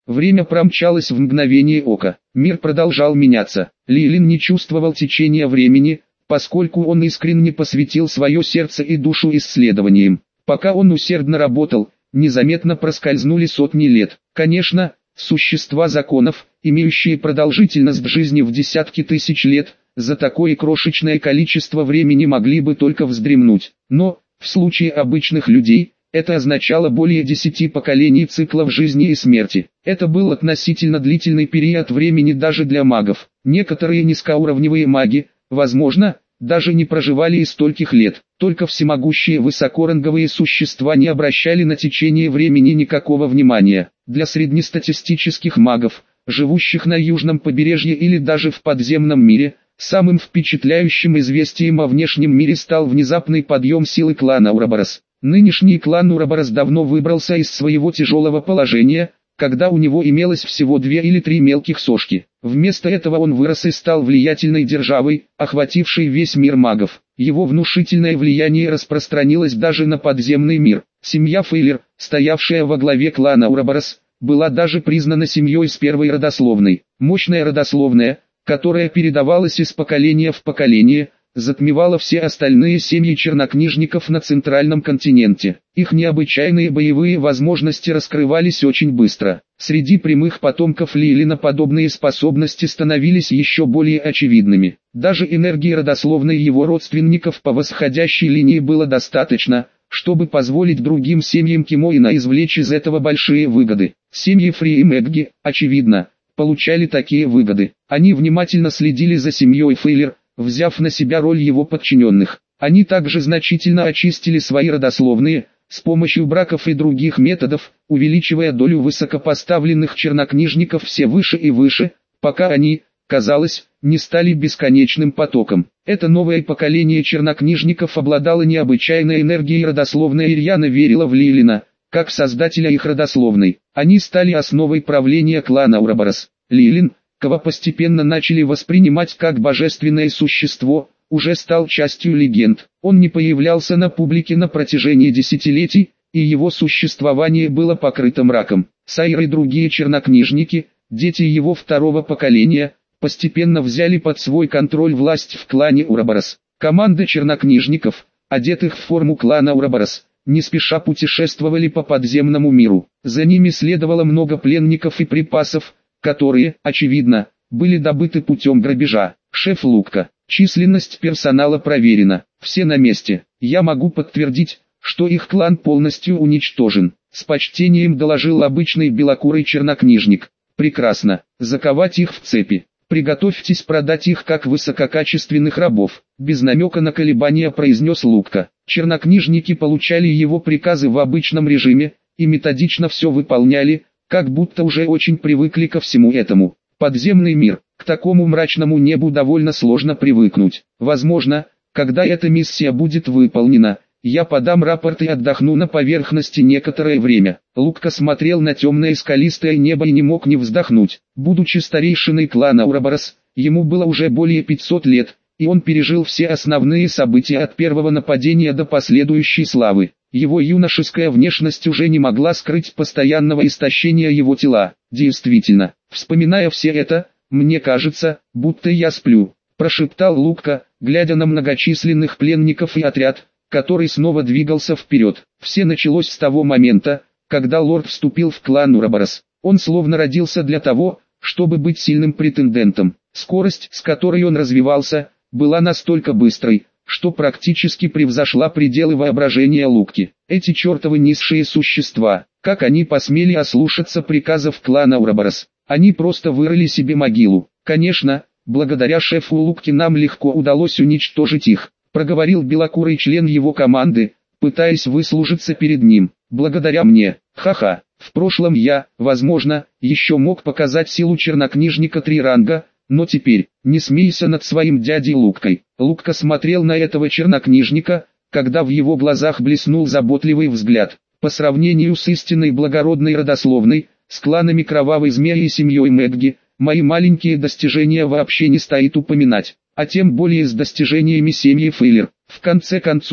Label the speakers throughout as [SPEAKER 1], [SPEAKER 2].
[SPEAKER 1] Время промчалось в мгновение ока. Мир продолжал меняться. Лилин не чувствовал течения времени, поскольку он искренне посвятил свое сердце и душу исследованиям. Пока он усердно работал, незаметно проскользнули сотни лет. Конечно, существа законов, имеющие продолжительность жизни в десятки тысяч лет, за такое крошечное количество времени могли бы только вздремнуть. Но, в случае обычных людей, это означало более 10 поколений циклов жизни и смерти. Это был относительно длительный период времени даже для магов. Некоторые низкоуровневые маги, возможно, даже не проживали и стольких лет. Только всемогущие высокоранговые существа не обращали на течение времени никакого внимания. Для среднестатистических магов, живущих на южном побережье или даже в подземном мире, самым впечатляющим известием о внешнем мире стал внезапный подъем силы клана Ураборос. Нынешний клан Ураборос давно выбрался из своего тяжелого положения, когда у него имелось всего 2 или 3 мелких сошки. Вместо этого он вырос и стал влиятельной державой, охватившей весь мир магов. Его внушительное влияние распространилось даже на подземный мир. Семья Фейлер, стоявшая во главе клана Ураборос, была даже признана семьей с первой родословной. Мощная родословная, которая передавалась из поколения в поколение, затмевала все остальные семьи чернокнижников на центральном континенте. Их необычайные боевые возможности раскрывались очень быстро. Среди прямых потомков Лилина подобные способности становились еще более очевидными. Даже энергии родословной его родственников по восходящей линии было достаточно, чтобы позволить другим семьям Кимоина извлечь из этого большие выгоды. Семьи Фри и Мэгги, очевидно, получали такие выгоды. Они внимательно следили за семьей Фейлер, взяв на себя роль его подчиненных. Они также значительно очистили свои родословные, с помощью браков и других методов, увеличивая долю высокопоставленных чернокнижников все выше и выше, пока они, казалось, не стали бесконечным потоком. Это новое поколение чернокнижников обладало необычайной энергией родословной и рьяно верило в Лилина, как создателя их родословной. Они стали основой правления клана Ураборос. Лилин, кого постепенно начали воспринимать как божественное существо, уже стал частью легенд. Он не появлялся на публике на протяжении десятилетий, и его существование было покрыто мраком. Сайр и другие чернокнижники, дети его второго поколения, постепенно взяли под свой контроль власть в клане Ураборос. Команда чернокнижников, одетых в форму клана Ураборос, не спеша путешествовали по подземному миру. За ними следовало много пленников и припасов, которые, очевидно, были добыты путем грабежа. Шеф Лукка. Численность персонала проверена. Все на месте. Я могу подтвердить, что их клан полностью уничтожен. С почтением доложил обычный белокурый чернокнижник. Прекрасно. Заковать их в цепи. Приготовьтесь продать их как высококачественных рабов. Без намека на колебания произнес Лукка. Чернокнижники получали его приказы в обычном режиме, и методично все выполняли, как будто уже очень привыкли ко всему этому. Подземный мир. К такому мрачному небу довольно сложно привыкнуть. Возможно, когда эта миссия будет выполнена, я подам рапорт и отдохну на поверхности некоторое время. Лукка смотрел на темное скалистое небо и не мог не вздохнуть. Будучи старейшиной клана Ураборос, ему было уже более 500 лет, и он пережил все основные события от первого нападения до последующей славы. Его юношеская внешность уже не могла скрыть постоянного истощения его тела. Действительно, вспоминая все это, мне кажется, будто я сплю, прошептал Лукка, глядя на многочисленных пленников и отряд, который снова двигался вперед. Все началось с того момента, когда лорд вступил в клан Ураборос. Он словно родился для того, чтобы быть сильным претендентом. Скорость, с которой он развивался, была настолько быстрой, что практически превзошла пределы воображения Лукки. Эти чертовы низшие существа, как они посмели ослушаться приказов клана Ураборос? Они просто вырыли себе могилу. Конечно, благодаря шефу Лукки нам легко удалось уничтожить их, проговорил белокурый член его команды, пытаясь выслужиться перед ним. Благодаря мне, ха-ха. В прошлом я, возможно, еще мог показать силу чернокнижника 3 ранга, но теперь, не смейся над своим дядей Луккой. Лукка смотрел на этого чернокнижника, когда в его глазах блеснул заботливый взгляд. По сравнению с истинной благородной родословной, с кланами Кровавой Змеи и семьей Мэгги, мои маленькие достижения вообще не стоит упоминать, а тем более с достижениями семьи Фейлер. В конце концов,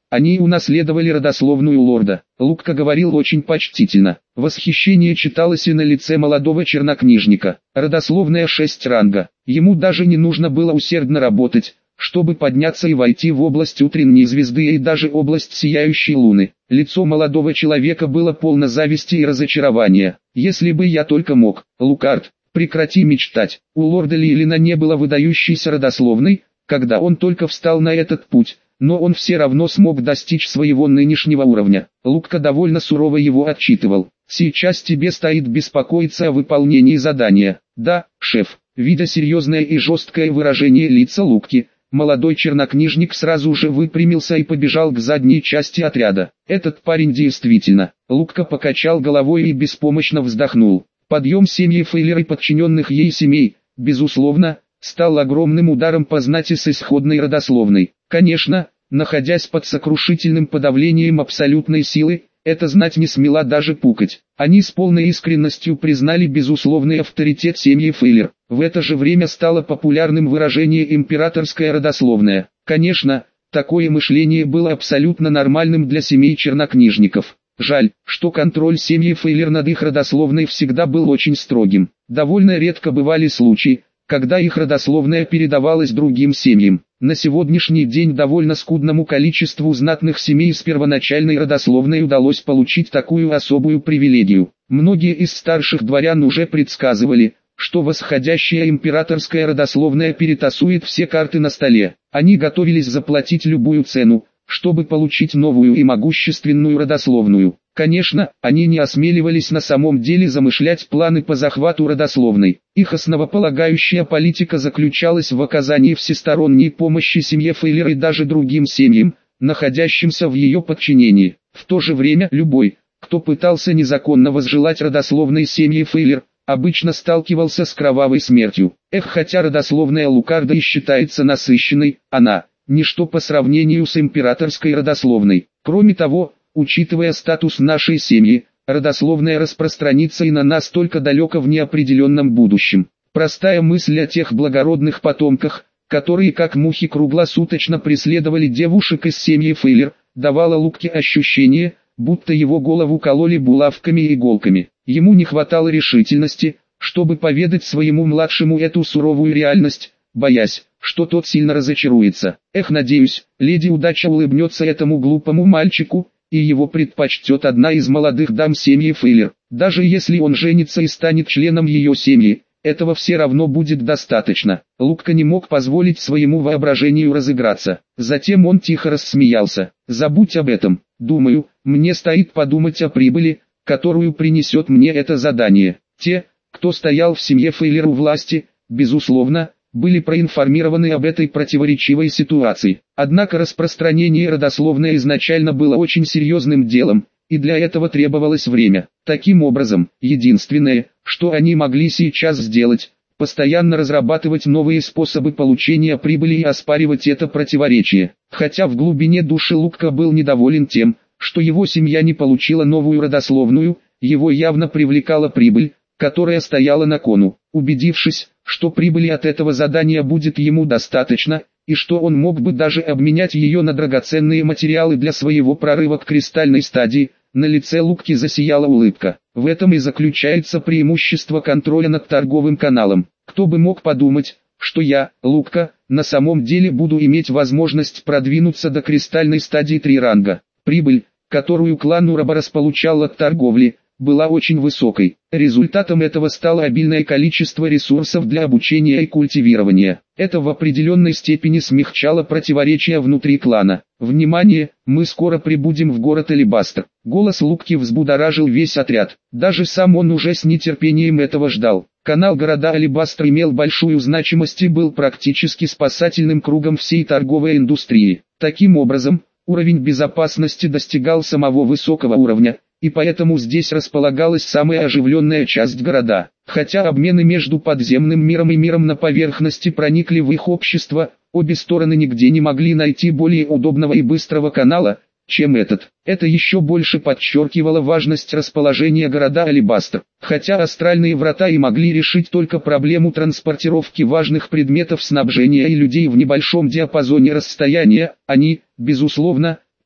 [SPEAKER 1] Они унаследовали родословную лорда. Лукка говорил очень почтительно. Восхищение читалось и на лице молодого чернокнижника. Родословная 6 ранга. Ему даже не нужно было усердно работать, чтобы подняться и войти в область утренней звезды и даже область сияющей луны. Лицо молодого человека было полно зависти и разочарования. «Если бы я только мог, Лукард, прекрати мечтать». У лорда Лилина не было выдающейся родословной, когда он только встал на этот путь, но он все равно смог достичь своего нынешнего уровня. Лукка довольно сурово его отчитывал. «Сейчас тебе стоит беспокоиться о выполнении задания». «Да, шеф». Видя серьезное и жесткое выражение лица Лукки, молодой чернокнижник сразу же выпрямился и побежал к задней части отряда. «Этот парень действительно». Лукка покачал головой и беспомощно вздохнул. Подъем семьи Фейлер и подчиненных ей семей, безусловно, стал огромным ударом по знати с исходной родословной. Конечно, находясь под сокрушительным подавлением абсолютной силы, эта знать не смела даже пукать. Они с полной искренностью признали безусловный авторитет семьи Фейлер. В это же время стало популярным выражение «императорская родословная». Конечно, такое мышление было абсолютно нормальным для семей чернокнижников. Жаль, что контроль семьи Фейлер над их родословной всегда был очень строгим. Довольно редко бывали случаи, когда их родословная передавалась другим семьям. На сегодняшний день довольно скудному количеству знатных семей с первоначальной родословной удалось получить такую особую привилегию. Многие из старших дворян уже предсказывали, что восходящая императорская родословная перетасует все карты на столе. Они готовились заплатить любую цену, чтобы получить новую и могущественную родословную. Конечно, они не осмеливались на самом деле замышлять планы по захвату родословной. Их основополагающая политика заключалась в оказании всесторонней помощи семье Фейлер и даже другим семьям, находящимся в ее подчинении. В то же время любой, кто пытался незаконно возжелать родословной семьи Фейлер, обычно сталкивался с кровавой смертью. Хотя родословная Лукарда и считается насыщенной, она – ничто по сравнению с императорской родословной. Кроме того, учитывая статус нашей семьи, родословная распространится и на нас только далеко в неопределенном будущем. Простая мысль о тех благородных потомках, которые как мухи круглосуточно преследовали девушек из семьи Фейлер, давала Лукке ощущение, будто его голову кололи булавками и иголками. Ему не хватало решительности, чтобы поведать своему младшему эту суровую реальность, боясь, что тот сильно разочаруется. Надеюсь, леди удача улыбнется этому глупому мальчику, и его предпочтет одна из молодых дам семьи Фейлер. Даже если он женится и станет членом ее семьи, этого все равно будет достаточно. Лукка не мог позволить своему воображению разыграться. Затем он тихо рассмеялся. «Забудь об этом. Думаю, мне стоит подумать о прибыли, которую принесет мне это задание». Те, кто стоял в семье Фейлер у власти, безусловно, были проинформированы об этой противоречивой ситуации. Однако распространение родословной изначально было очень серьезным делом, и для этого требовалось время. Таким образом, единственное, что они могли сейчас сделать, постоянно разрабатывать новые способы получения прибыли и оспаривать это противоречие. Хотя в глубине души Лукка был недоволен тем, что его семья не получила новую родословную, его явно привлекала прибыль, которая стояла на кону. Убедившись, что прибыли от этого задания будет ему достаточно, и что он мог бы даже обменять ее на драгоценные материалы для своего прорыва к кристальной стадии, на лице Лукки засияла улыбка. В этом и заключается преимущество контроля над торговым каналом. Кто бы мог подумать, что я, Лукка, на самом деле буду иметь возможность продвинуться до кристальной стадии 3 ранга. Прибыль, которую клан Ураборос получал от торговли, была очень высокой. Результатом этого стало обильное количество ресурсов для обучения и культивирования. Это в определенной степени смягчало противоречия внутри клана. «Внимание, мы скоро прибудем в город Алебастр». Голос Лукки взбудоражил весь отряд. Даже сам он уже с нетерпением этого ждал. Канал города Алебастр имел большую значимость и был практически спасательным кругом всей торговой индустрии. Таким образом, уровень безопасности достигал самого высокого уровня, и поэтому здесь располагалась самая оживленная часть города. Хотя обмены между подземным миром и миром на поверхности проникли в их общество, обе стороны нигде не могли найти более удобного и быстрого канала, чем этот. Это еще больше подчеркивало важность расположения города Алебастр. Хотя астральные врата и могли решить только проблему транспортировки важных предметов снабжения и людей в небольшом диапазоне расстояния, они, безусловно,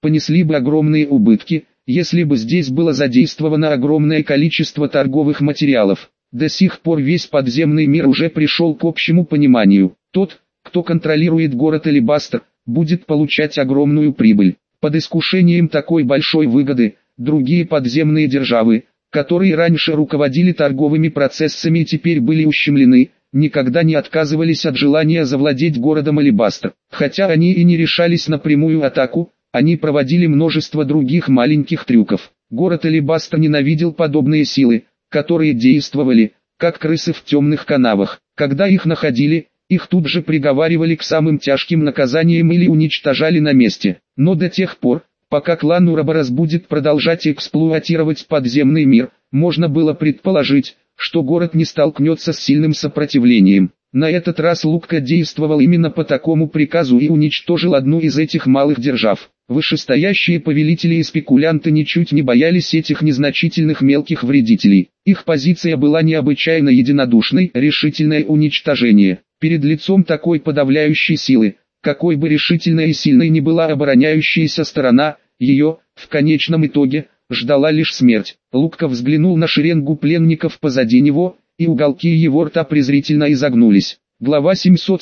[SPEAKER 1] понесли бы огромные убытки, если бы здесь было задействовано огромное количество торговых материалов. До сих пор весь подземный мир уже пришел к общему пониманию. Тот, кто контролирует город Алебастр, будет получать огромную прибыль. Под искушением такой большой выгоды, другие подземные державы, которые раньше руководили торговыми процессами и теперь были ущемлены, никогда не отказывались от желания завладеть городом Алебастр. Хотя они и не решались на прямую атаку, они проводили множество других маленьких трюков. Город Алебастр ненавидел подобные силы, которые действовали, как крысы в темных канавах. Когда их находили, их тут же приговаривали к самым тяжким наказаниям или уничтожали на месте. Но до тех пор, пока клан Ураборос будет продолжать эксплуатировать подземный мир, можно было предположить, что город не столкнется с сильным сопротивлением. На этот раз Лукка действовал именно по такому приказу и уничтожил одну из этих малых держав. Вышестоящие повелители и спекулянты ничуть не боялись этих незначительных мелких вредителей. Их позиция была необычайно единодушной, решительное уничтожение. Перед лицом такой подавляющей силы, какой бы решительной и сильной ни была обороняющаяся сторона, ее, в конечном итоге, ждала лишь смерть. Лукка взглянул на шеренгу пленников позади него, и уголки его рта презрительно изогнулись. Глава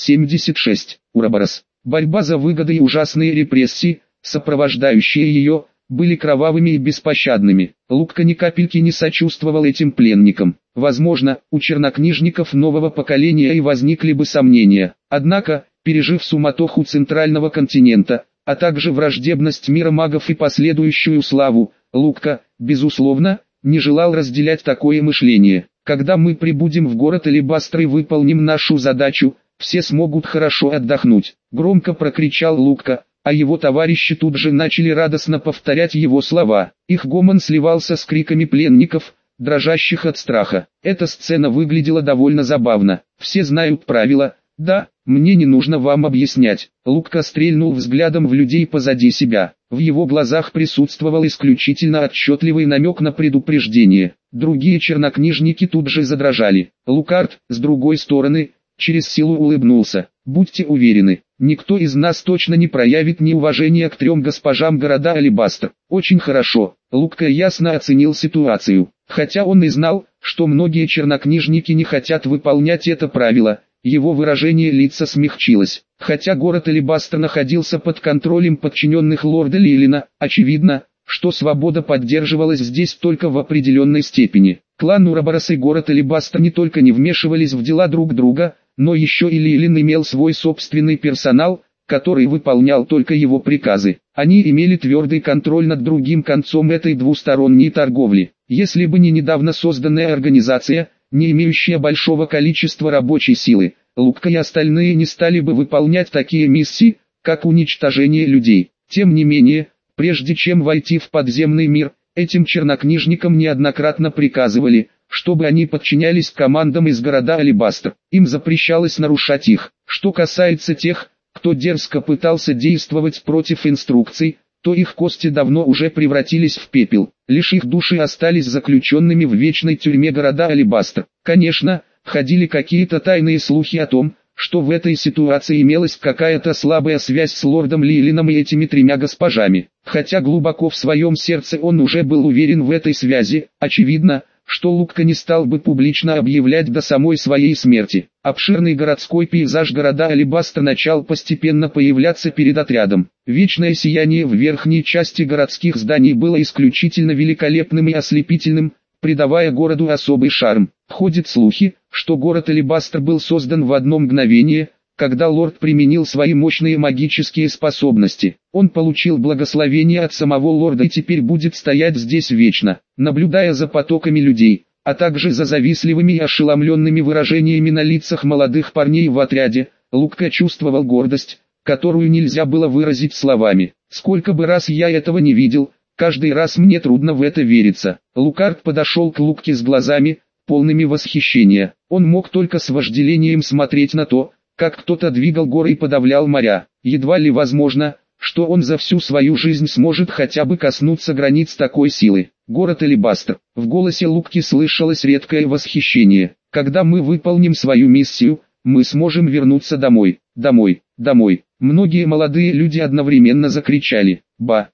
[SPEAKER 1] 776. Ураборос. Борьба за выгоды и ужасные репрессии, сопровождающие ее, были кровавыми и беспощадными. Лукка ни капельки не сочувствовал этим пленникам. Возможно, у чернокнижников нового поколения и возникли бы сомнения. Однако, пережив суматоху центрального континента, а также враждебность мира магов и последующую славу, Лукка, безусловно, не желал разделять такое мышление. Когда мы прибудем в город Алебастр и выполним нашу задачу, все смогут хорошо отдохнуть. Громко прокричал Лукка, а его товарищи тут же начали радостно повторять его слова. Их гомон сливался с криками пленников, дрожащих от страха. Эта сцена выглядела довольно забавно. Все знают правила, да, мне не нужно вам объяснять. Лукка стрельнул взглядом в людей позади себя. В его глазах присутствовал исключительно отчетливый намек на предупреждение. Другие чернокнижники тут же задрожали. Лукард, с другой стороны, через силу улыбнулся. Будьте уверены, никто из нас точно не проявит неуважения к 3 госпожам города Алебастр. Очень хорошо. Лукка ясно оценил ситуацию. Хотя он и знал, что многие чернокнижники не хотят выполнять это правило, его выражение лица смягчилось. Хотя город Алебастр находился под контролем подчиненных лорда Лилина, очевидно, что свобода поддерживалась здесь только в определенной степени. Клан Ураборос и город Алебастр не только не вмешивались в дела друг друга, но еще и Лилин имел свой собственный персонал, который выполнял только его приказы. Они имели твердый контроль над другим концом этой двусторонней торговли. Если бы не недавно созданная организация, не имеющая большого количества рабочей силы, Лукка и остальные не стали бы выполнять такие миссии, как уничтожение людей. Тем не менее, прежде чем войти в подземный мир, этим чернокнижникам неоднократно приказывали, чтобы они подчинялись командам из города Алебастр. Им запрещалось нарушать их. Что касается тех, кто дерзко пытался действовать против инструкций, то их кости давно уже превратились в пепел. Лишь их души остались заключенными в вечной тюрьме города Алебастр. Конечно, ходили какие-то тайные слухи о том, что в этой ситуации имелась какая-то слабая связь с лордом Лилином и этими 3 госпожами. Хотя глубоко в своем сердце он уже был уверен в этой связи, очевидно, что Лукка не стал бы публично объявлять до самой своей смерти. Обширный городской пейзаж города Алебастр начал постепенно появляться перед отрядом. Вечное сияние в верхней части городских зданий было исключительно великолепным и ослепительным, придавая городу особый шарм. Ходят слухи, что город Алебастр был создан в одно мгновение, когда лорд применил свои мощные магические способности. Он получил благословение от самого лорда и теперь будет стоять здесь вечно, наблюдая за потоками людей, а также за завистливыми и ошеломленными выражениями на лицах молодых парней в отряде. Лукка чувствовал гордость, которую нельзя было выразить словами. Сколько бы раз я этого не видел, каждый раз мне трудно в это вериться. Лукард подошел к Лукке с глазами, полными восхищения. Он мог только с вожделением смотреть на то, как кто-то двигал горы и подавлял моря. Едва ли возможно, что он за всю свою жизнь сможет хотя бы коснуться границ такой силы. Город Алебастр. В голосе Лукки слышалось редкое восхищение. Когда мы выполним свою миссию, мы сможем вернуться домой. Домой, домой. Многие молодые люди одновременно закричали. Ба.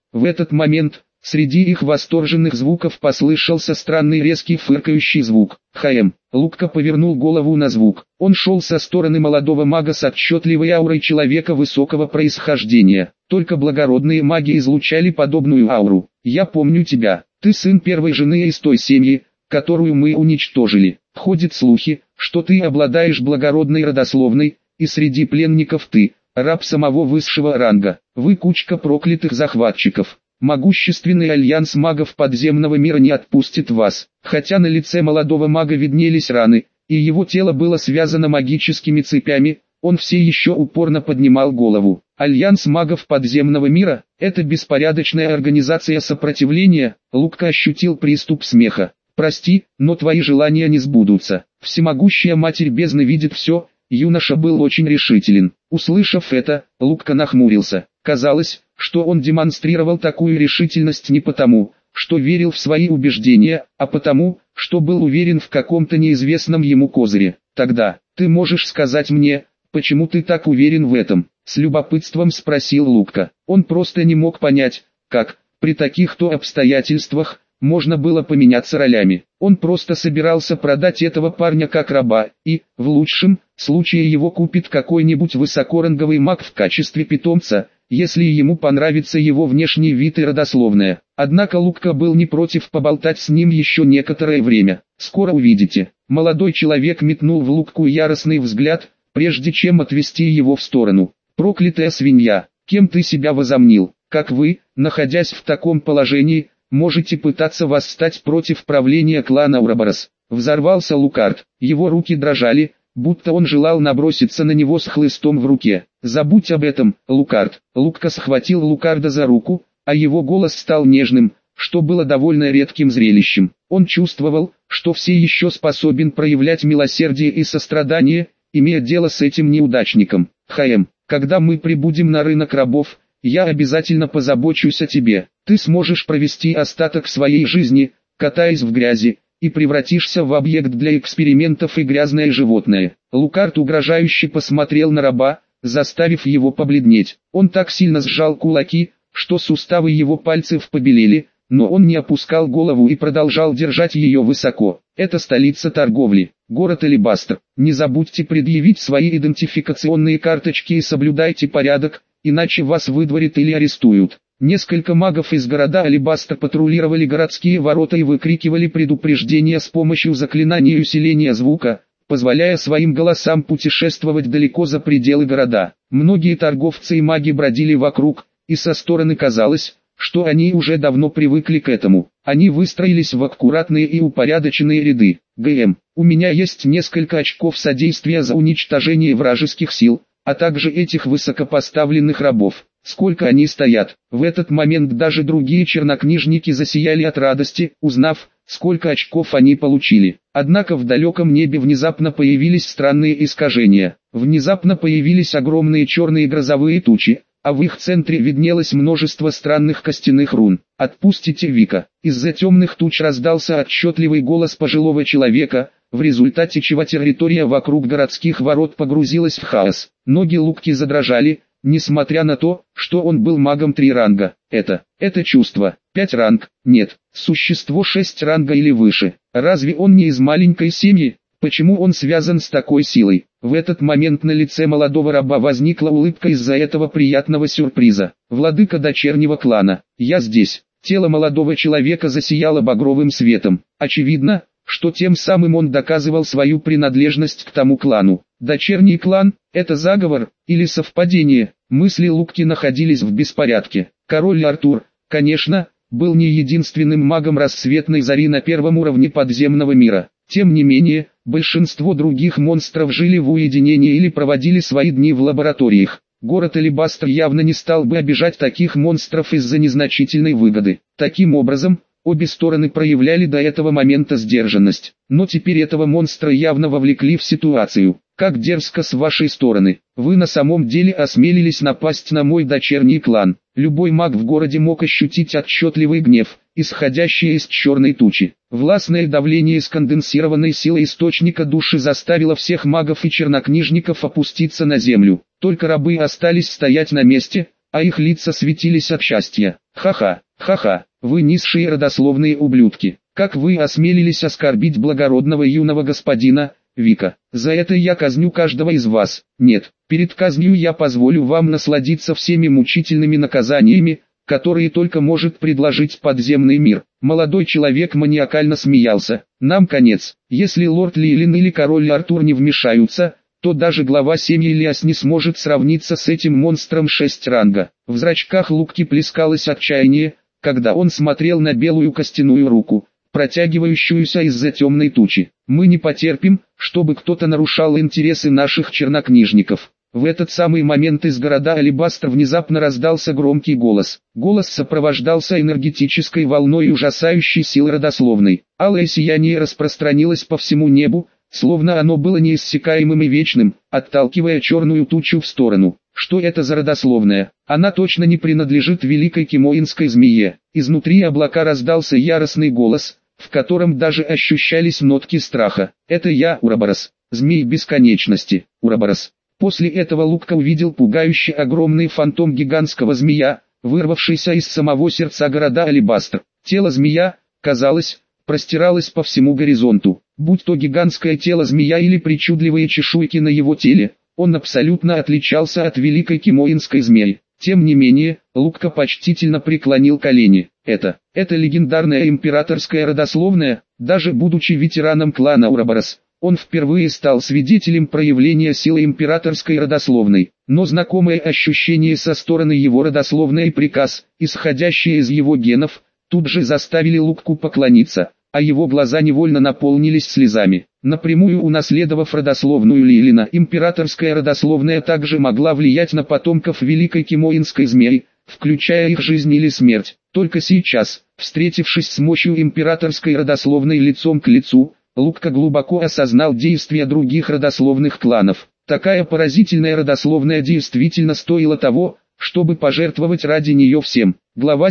[SPEAKER 1] В этот момент, среди их восторженных звуков послышался странный резкий фыркающий звук. Лукка повернул голову на звук. Он шел со стороны молодого мага с отчетливой аурой человека высокого происхождения. Только благородные маги излучали подобную ауру. «Я помню тебя. Ты сын первой жены из той семьи, которую мы уничтожили. Ходят слухи, что ты обладаешь благородной родословной, и среди пленников ты, раб самого высшего ранга. Вы кучка проклятых захватчиков. Могущественный альянс магов подземного мира не отпустит вас». Хотя на лице молодого мага виднелись раны, и его тело было связано магическими цепями, он все еще упорно поднимал голову. Альянс магов подземного мира – это беспорядочная организация сопротивления. Лукка ощутил приступ смеха. «Прости, но твои желания не сбудутся. Всемогущая Матерь Бездны видит все». Юноша был очень решителен. Услышав это, Лукка нахмурился. Казалось, что он демонстрировал такую решительность не потому, что верил в свои убеждения, а потому, что был уверен в каком-то неизвестном ему козыре. «Тогда, ты можешь сказать мне, почему ты так уверен в этом?» — с любопытством спросил Лукка. Он просто не мог понять, как, при таких-то обстоятельствах, можно было поменяться ролями. Он просто собирался продать этого парня как раба, и, в лучшем случае его купит какой-нибудь высокоранговый маг в качестве питомца, если ему понравится его внешний вид и родословная. Однако Лукка был не против поболтать с ним еще некоторое время. «Скоро увидите». Молодой человек метнул в Лукку яростный взгляд, прежде чем отвести его в сторону. «Проклятая свинья, кем ты себя возомнил? Как вы, находясь в таком положении, можете пытаться восстать против правления клана Ураборос?» Взорвался Лукард. Его руки дрожали, будто он желал наброситься на него с хлыстом в руке. «Забудь об этом, Лукард». Лукка схватил Лукарда за руку, а его голос стал нежным, что было довольно редким зрелищем. Он чувствовал, что все еще способен проявлять милосердие и сострадание, имея дело с этим неудачником. Когда мы прибудем на рынок рабов, я обязательно позабочусь о тебе. Ты сможешь провести остаток своей жизни, катаясь в грязи, и превратишься в объект для экспериментов и грязное животное». Лукард угрожающе посмотрел на раба, заставив его побледнеть. Он так сильно сжал кулаки, что суставы его пальцев побелели, но он не опускал голову и продолжал держать ее высоко. «Это столица торговли, город Алебастр. Не забудьте предъявить свои идентификационные карточки и соблюдайте порядок, иначе вас выдворят или арестуют». Несколько магов из города Алебастр патрулировали городские ворота и выкрикивали предупреждения с помощью заклинания усиления звука, позволяя своим голосам путешествовать далеко за пределы города. Многие торговцы и маги бродили вокруг, и со стороны казалось, что они уже давно привыкли к этому. Они выстроились в аккуратные и упорядоченные ряды. У меня есть несколько очков содействия за уничтожение вражеских сил, а также этих высокопоставленных рабов. Сколько они стоят?» В этот момент даже другие чернокнижники засияли от радости, узнав, сколько очков они получили. Однако в далеком небе внезапно появились странные искажения. Внезапно появились огромные черные грозовые тучи, а в их центре виднелось множество странных костяных рун. «Отпустите Вика!» Из-за темных туч раздался отчетливый голос пожилого человека, в результате чего территория вокруг городских ворот погрузилась в хаос. Ноги Лукки задрожали, несмотря на то, что он был магом 3 ранга. Это чувство. 5 ранг, нет, существо 6 ранга или выше. Разве он не из маленькой семьи? Почему он связан с такой силой? В этот момент на лице молодого раба возникла улыбка из-за этого приятного сюрприза. «Владыка дочернего клана, я здесь». Тело молодого человека засияло багровым светом. Очевидно, что тем самым он доказывал свою принадлежность к тому клану. Дочерний клан – это заговор или совпадение? Мысли Лукки находились в беспорядке. Король Артур, конечно, был не единственным магом рассветной зари на первом уровне подземного мира. Тем не менее, большинство других монстров жили в уединении или проводили свои дни в лабораториях. Город Алебастр явно не стал бы обижать таких монстров из-за незначительной выгоды. Таким образом, обе стороны проявляли до этого момента сдержанность, но теперь этого монстра явно вовлекли в ситуацию. «Как дерзко с вашей стороны, вы на самом деле осмелились напасть на мой дочерний клан». Любой маг в городе мог ощутить отчетливый гнев, исходящий из черной тучи. Властное давление сконденсированной силы источника души заставило всех магов и чернокнижников опуститься на землю. Только рабы остались стоять на месте, а их лица светились от счастья. Ха-ха, ха-ха, вы низшие родословные ублюдки. Как вы осмелились оскорбить благородного юного господина, Вика? За это я казню каждого из вас. Нет, перед казнью я позволю вам насладиться всеми мучительными наказаниями, которые только может предложить подземный мир. Молодой человек маниакально смеялся. Нам конец. Если лорд Лилин или король Артур не вмешаются, то даже глава семьи Ильяс не сможет сравниться с этим монстром 6 ранга. В зрачках Лукки плескалось отчаяние, когда он смотрел на белую костяную руку, протягивающуюся из-за темной тучи. Мы не потерпим, чтобы кто-то нарушал интересы наших чернокнижников. В этот самый момент из города Алебастр внезапно раздался громкий голос. Голос сопровождался энергетической волной ужасающей силы родословной. Алое сияние распространилось по всему небу, словно оно было неиссякаемым и вечным, отталкивая черную тучу в сторону. Что это за родословная? Она точно не принадлежит великой кимоинской змее. Изнутри облака раздался яростный голос, в котором даже ощущались нотки страха. Это я, Ураборос, змей бесконечности, Ураборос. После этого Лукка увидел пугающий огромный фантом гигантского змея, вырвавшийся из самого сердца города Алебастр. Тело змея, казалось, простиралось по всему горизонту. Будь то гигантское тело змея или причудливые чешуйки на его теле, он абсолютно отличался от великой кимоинской змеи. Тем не менее, Лукка почтительно преклонил колени. Это легендарная императорская родословная, даже будучи ветераном клана Ураборос, он впервые стал свидетелем проявления силы императорской родословной. Но знакомое ощущение со стороны его родословной и приказ, исходящие из его генов, тут же заставили Лукку поклониться, а его глаза невольно наполнились слезами. Напрямую унаследовав родословную Лилина, императорская родословная также могла влиять на потомков великой кимоинской змеи, включая их жизнь или смерть. Только сейчас, встретившись с мощью императорской родословной лицом к лицу, Лукка глубоко осознал действия других родословных кланов. Такая поразительная родословная действительно стоила того, чтобы пожертвовать ради нее всем. Глава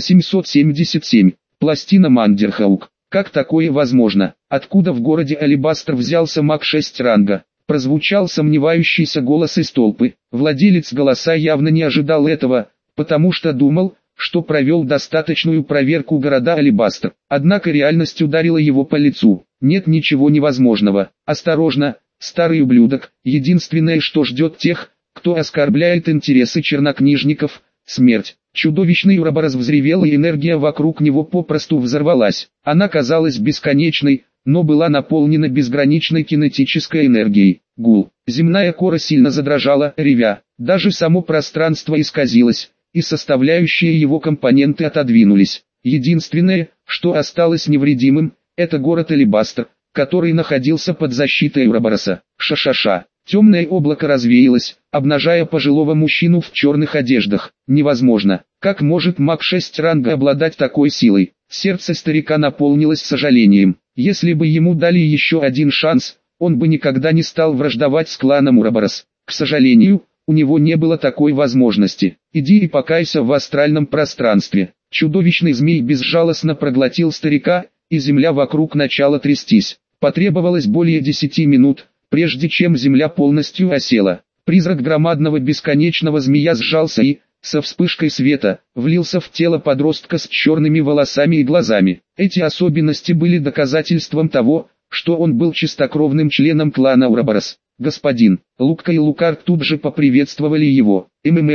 [SPEAKER 1] 777. Пластина Мандерхаук. Как такое возможно? Откуда в городе Алебастр взялся маг 6 ранга? Прозвучал сомневающийся голос из толпы. Владелец голоса явно не ожидал этого, потому что думал, что провел достаточную проверку города Алебастр. Однако реальность ударила его по лицу. Нет ничего невозможного. Осторожно, старый ублюдок, единственное, что ждет тех, кто оскорбляет интересы чернокнижников, смерть. Чудовищный Ураборос взревел, и энергия вокруг него попросту взорвалась. Она казалась бесконечной, но была наполнена безграничной кинетической энергией. Гул. Земная кора сильно задрожала, ревя. Даже само пространство исказилось, и составляющие его компоненты отодвинулись. Единственное, что осталось невредимым, это город Алебастр, который находился под защитой Урабороса. Ша-ша-ша. Темное облако развеялось, обнажая пожилого мужчину в черных одеждах. Невозможно. Как может маг 6 ранга обладать такой силой? Сердце старика наполнилось сожалением. Если бы ему дали еще один шанс, он бы никогда не стал враждовать с кланом Ураборос. К сожалению, у него не было такой возможности. Иди и покайся в астральном пространстве. Чудовищный змей безжалостно проглотил старика, и земля вокруг начала трястись. Потребовалось более 10 минут, прежде чем земля полностью осела. Призрак громадного бесконечного змея сжался и, со вспышкой света, влился в тело подростка с черными волосами и глазами. Эти особенности были доказательством того, что он был чистокровным членом клана Ураборос. «Господин!» Лукка и Лукард тут же поприветствовали его.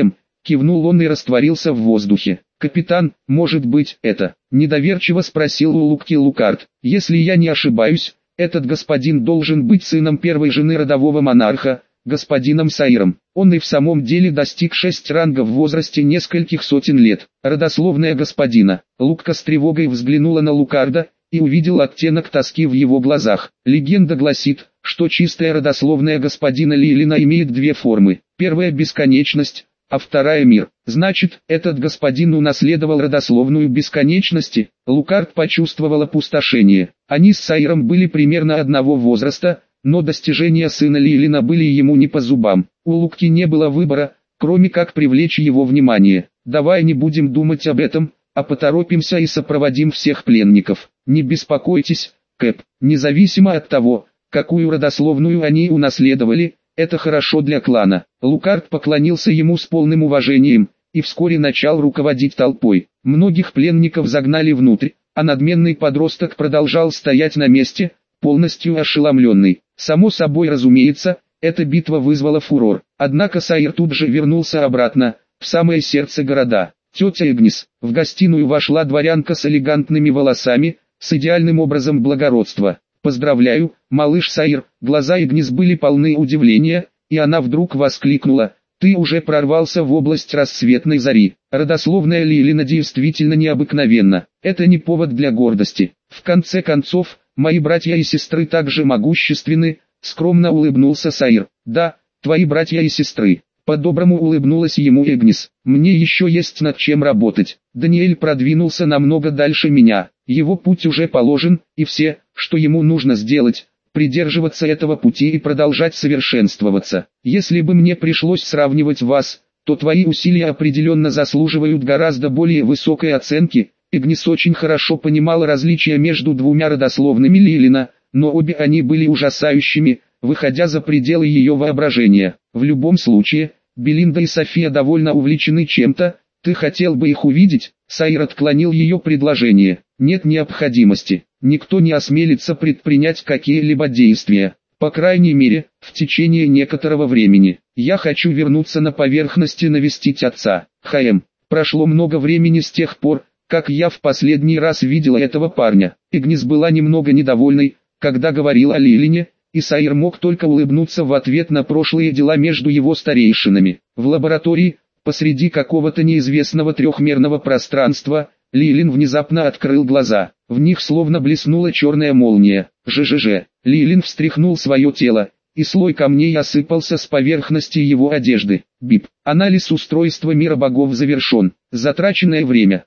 [SPEAKER 1] Кивнул он и растворился в воздухе. «Капитан, может быть, это?» Недоверчиво спросил у Лукки Лукард. «Если я не ошибаюсь, этот господин должен быть сыном первой жены родового монарха, господином Саиром. Он и в самом деле достиг 6 рангов в возрасте нескольких сотен лет. Родословная господина». Лукка с тревогой взглянула на Лукарда и увидел оттенок тоски в его глазах. Легенда гласит, что чистая родословная господина Лилина имеет две формы. Первая — бесконечность, а вторая — мир. Значит, этот господин унаследовал родословную бесконечности. Лукард почувствовал опустошение. Они с Саиром были примерно одного возраста, но достижения сына Лилина были ему не по зубам. У Лукки не было выбора, кроме как привлечь его внимание. «Давай не будем думать об этом, а поторопимся и сопроводим всех пленников. Не беспокойтесь, Кэп, независимо от того, какую родословную они унаследовали, это хорошо для клана». Лукард поклонился ему с полным уважением, и вскоре начал руководить толпой. Многих пленников загнали внутрь, а надменный подросток продолжал стоять на месте, полностью ошеломленный. Само собой разумеется, эта битва вызвала фурор. Однако Саир тут же вернулся обратно, в самое сердце города. Тетя Эгнис. В гостиную вошла дворянка с элегантными волосами, с идеальным образом благородства. «Поздравляю, малыш Саир». Глаза Эгнис были полны удивления, и она вдруг воскликнула: «Ты уже прорвался в область рассветной зари». Родословная Лилина действительно необыкновенна. Это не повод для гордости. В конце концов, мои братья и сестры также могущественны, скромно улыбнулся Саир. «Да, твои братья и сестры». По-доброму улыбнулась ему Эгнис. «Мне еще есть над чем работать. Даниэль продвинулся намного дальше меня. Его путь уже положен, и все, что ему нужно сделать, придерживаться этого пути и продолжать совершенствоваться. Если бы мне пришлось сравнивать вас, то твои усилия определенно заслуживают гораздо более высокой оценки». Эгнис очень хорошо понимала различия между двумя родословными Лилина, но обе они были ужасающими, выходя за пределы ее воображения. В любом случае, Белинда и София довольно увлечены чем-то. Ты хотел бы их увидеть? Саир отклонил ее предложение. Нет необходимости. Никто не осмелится предпринять какие-либо действия. По крайней мере, в течение некоторого времени. Я хочу вернуться на поверхность и навестить отца. Прошло много времени с тех пор, как я в последний раз видела этого парня. Эгнис была немного недовольной, когда говорил о Лилине, и Саир мог только улыбнуться в ответ на прошлые дела между его старейшинами. В лаборатории, посреди какого-то неизвестного трехмерного пространства, Лилин внезапно открыл глаза. В них словно блеснула черная молния. ЖЖЖ. Лилин встряхнул свое тело, и слой камней осыпался с поверхности его одежды. Бип. Анализ устройства мира богов завершен. Затраченное время.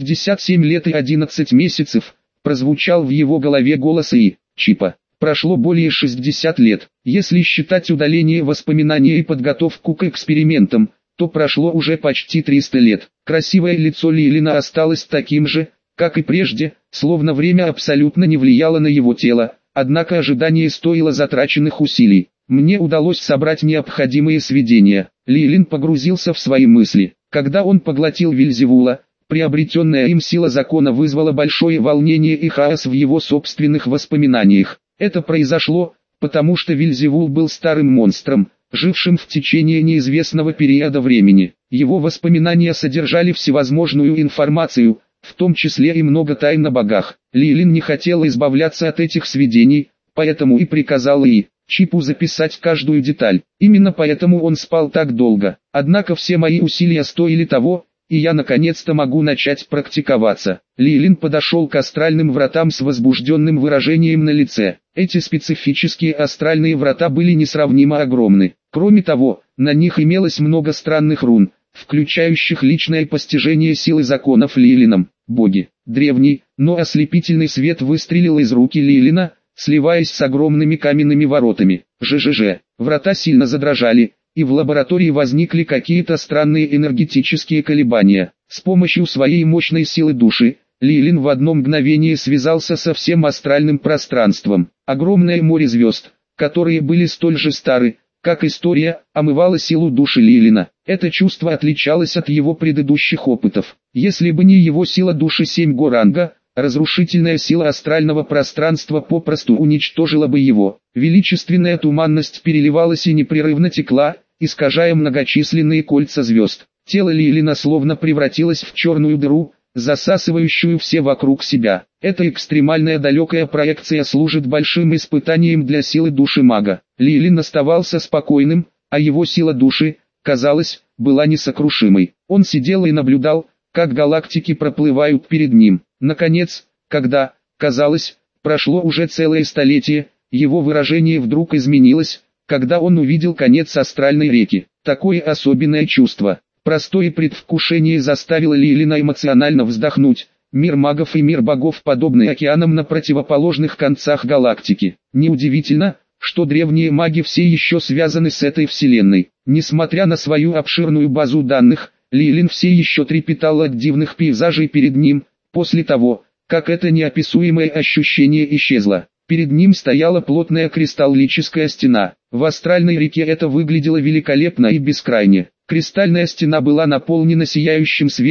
[SPEAKER 1] 67 лет и 11 месяцев. Прозвучал в его голове голос Чипа. Прошло более 60 лет. Если считать удаление воспоминаний и подготовку к экспериментам, то прошло уже почти 300 лет. Красивое лицо Лилина осталось таким же, как и прежде, словно время абсолютно не влияло на его тело, однако ожидание стоило затраченных усилий. Мне удалось собрать необходимые сведения. Лилин погрузился в свои мысли. Когда он поглотил Вельзевула, приобретенная им сила закона вызвала большое волнение и хаос в его собственных воспоминаниях. Это произошло, потому что Вельзевул был старым монстром, жившим в течение неизвестного периода времени. Его воспоминания содержали всевозможную информацию, в том числе и много тайн о богах. Лилин не хотел избавляться от этих сведений, поэтому и приказал Чипу записать каждую деталь. Именно поэтому он спал так долго. Однако все мои усилия стоили того, и я наконец-то могу начать практиковаться. Лилин подошел к астральным вратам с возбужденным выражением на лице. Эти специфические астральные врата были несравнимо огромны. Кроме того, на них имелось много странных рун, включающих личное постижение силы законов Лилином. Боги. Древний, но ослепительный свет выстрелил из руки Лилина, сливаясь с огромными каменными воротами. ЖЖЖ. Врата сильно задрожали, и в лаборатории возникли какие-то странные энергетические колебания. С помощью своей мощной силы души, Лилин в одно мгновение связался со всем астральным пространством. Огромное море звезд, которые были столь же стары, как история, омывало силу души Лилина. Это чувство отличалось от его предыдущих опытов. Если бы не его сила души 7 ранга, разрушительная сила астрального пространства попросту уничтожила бы его. Величественная туманность переливалась и непрерывно текла, искажая многочисленные кольца звезд. Тело Лилина словно превратилось в черную дыру, засасывающую все вокруг себя. Эта экстремальная далекая проекция служит большим испытанием для силы души мага. Лилин оставался спокойным, а его сила души, казалось, была несокрушимой. Он сидел и наблюдал, как галактики проплывают перед ним. Наконец, когда, казалось, прошло уже целое столетие, его выражение вдруг изменилось, когда он увидел конец астральной реки. Такое особенное чувство, простое предвкушение заставило Лилина эмоционально вздохнуть. Мир магов и мир богов подобны океанам на противоположных концах галактики. Неудивительно, что древние маги все еще связаны с этой вселенной. Несмотря на свою обширную базу данных, Лилин все еще трепетал от дивных пейзажей перед ним. После того, как это неописуемое ощущение исчезло, перед ним стояла плотная кристаллическая стена. В астральной реке это выглядело великолепно и бескрайне. Кристальная стена была наполнена сияющим светом,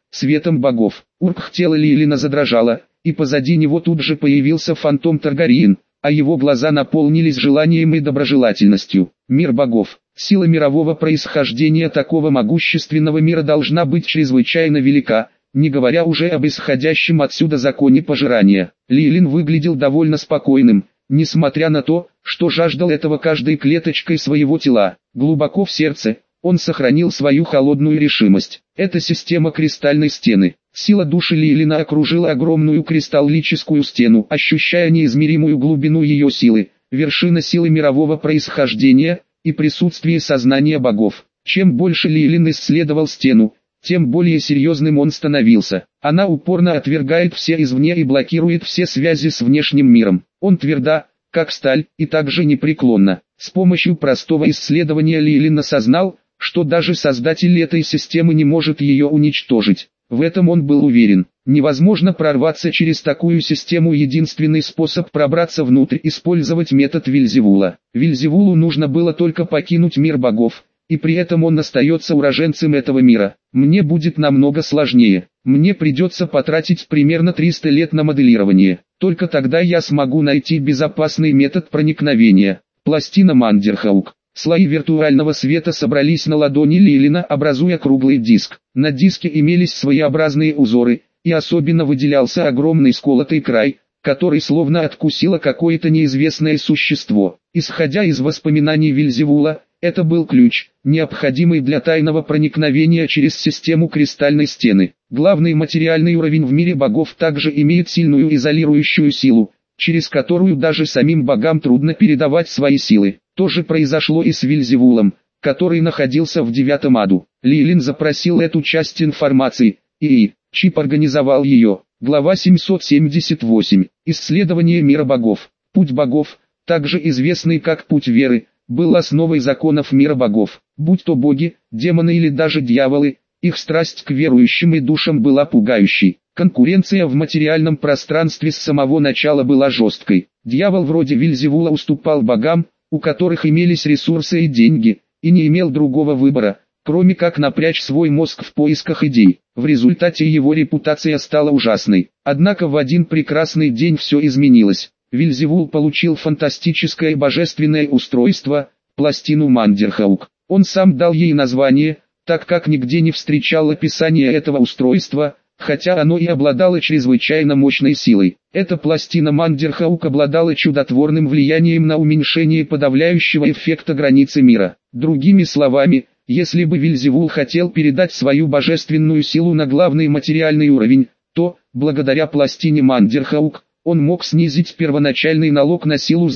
[SPEAKER 1] светом богов. Тело Лилина задрожало, и позади него тут же появился фантом Таргариен, а его глаза наполнились желанием и доброжелательностью. Мир богов. Сила мирового происхождения такого могущественного мира должна быть чрезвычайно велика, не говоря уже об исходящем отсюда законе пожирания. Лилин выглядел довольно спокойным, несмотря на то, что жаждал этого каждой клеточкой своего тела. Глубоко в сердце, он сохранил свою холодную решимость. Это система кристальной стены. Сила души Лилина окружила огромную кристаллическую стену, ощущая неизмеримую глубину ее силы, вершина силы мирового происхождения и присутствие сознания богов. Чем больше Лилин исследовал стену, тем более серьезным он становился. Она упорно отвергает все извне и блокирует все связи с внешним миром. Он тверда, как сталь, и также непреклонна. С помощью простого исследования Лилин осознал, что даже создатель этой системы не может ее уничтожить. В этом он был уверен. Невозможно прорваться через такую систему, единственный способ пробраться внутрь — использовать метод Вельзевула. Вельзевулу нужно было только покинуть мир богов, и при этом он остается уроженцем этого мира. Мне будет намного сложнее. Мне придется потратить примерно 300 лет на моделирование. Только тогда я смогу найти безопасный метод проникновения. Пластина Мандерхаук. Слои виртуального света собрались на ладони Лилина, образуя круглый диск. На диске имелись своеобразные узоры, и особенно выделялся огромный сколотый край, который словно откусило какое-то неизвестное существо. Исходя из воспоминаний Вельзевула, это был ключ, необходимый для тайного проникновения через систему кристальной стены. Главный материальный уровень в мире богов также имеет сильную изолирующую силу, через которую даже самим богам трудно передавать свои силы. То же произошло и с Вельзевулом, который находился в девятом аду. Лилин запросил эту часть информации, и Чип организовал ее. Глава 778. Исследование мира богов. Путь богов, также известный как путь веры, был основой законов мира богов. Будь то боги, демоны или даже дьяволы, их страсть к верующим и душам была пугающей. Конкуренция в материальном пространстве с самого начала была жесткой. Дьявол вроде Вельзевула уступал богам, у которых имелись ресурсы и деньги, и не имел другого выбора, кроме как напрячь свой мозг в поисках идей. В результате его репутация стала ужасной. Однако в один прекрасный день все изменилось. Вельзевул получил фантастическое божественное устройство, пластину Мандерхаук. Он сам дал ей название, так как нигде не встречал описания этого устройства, хотя оно и обладало чрезвычайно мощной силой. Эта пластина Мандерхаук обладала чудотворным влиянием на уменьшение подавляющего эффекта границы мира. Другими словами, если бы Вельзевул хотел передать свою божественную силу на главный материальный уровень, то, благодаря пластине Мандерхаук, он мог снизить первоначальный налог на силу с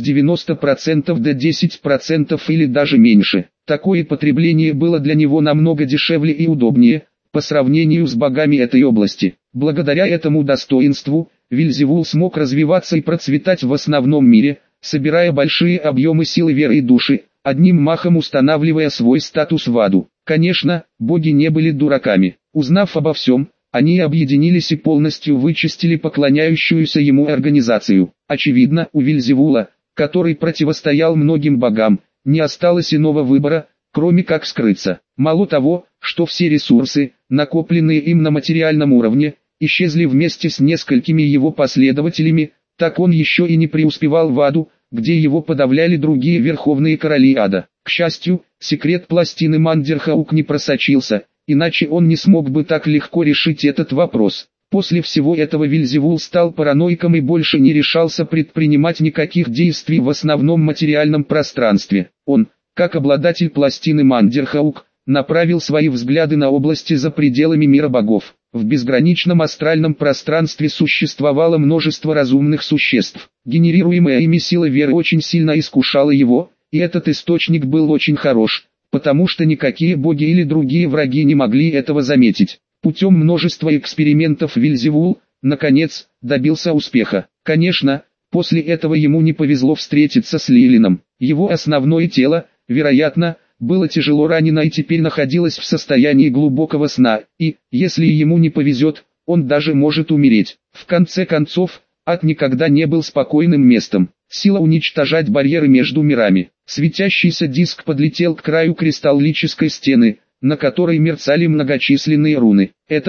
[SPEAKER 1] 90% до 10% или даже меньше. Такое потребление было для него намного дешевле и удобнее, по сравнению с богами этой области. Благодаря этому достоинству, Вельзевул смог развиваться и процветать в основном мире, собирая большие объемы силы веры и души, одним махом устанавливая свой статус в аду. Конечно, боги не были дураками. Узнав обо всем, они объединились и полностью вычистили поклоняющуюся ему организацию. Очевидно, у Вельзевула, который противостоял многим богам, не осталось иного выбора, кроме как скрыться. Мало того, что все ресурсы, накопленные им на материальном уровне, исчезли вместе с несколькими его последователями, так он еще и не преуспевал в аду, где его подавляли другие верховные короли ада. К счастью, секрет пластины Мандерхаук не просочился, иначе он не смог бы так легко решить этот вопрос. После всего этого Вельзевул стал параноиком и больше не решался предпринимать никаких действий в основном материальном пространстве. Он, как обладатель пластины Мандерхаук, направил свои взгляды на области за пределами мира богов. В безграничном астральном пространстве существовало множество разумных существ. Генерируемая ими сила веры очень сильно искушала его, и этот источник был очень хорош, потому что никакие боги или другие враги не могли этого заметить. Путем множества экспериментов Вельзевул, наконец, добился успеха. Конечно, после этого ему не повезло встретиться с Лилином. Его основное тело, вероятно, было тяжело ранено и теперь находилось в состоянии глубокого сна, и, если ему не повезет, он даже может умереть. В конце концов, ад никогда не был спокойным местом. Сила уничтожать барьеры между мирами. Светящийся диск подлетел к краю кристаллической стены, на которой мерцали многочисленные руны. Это,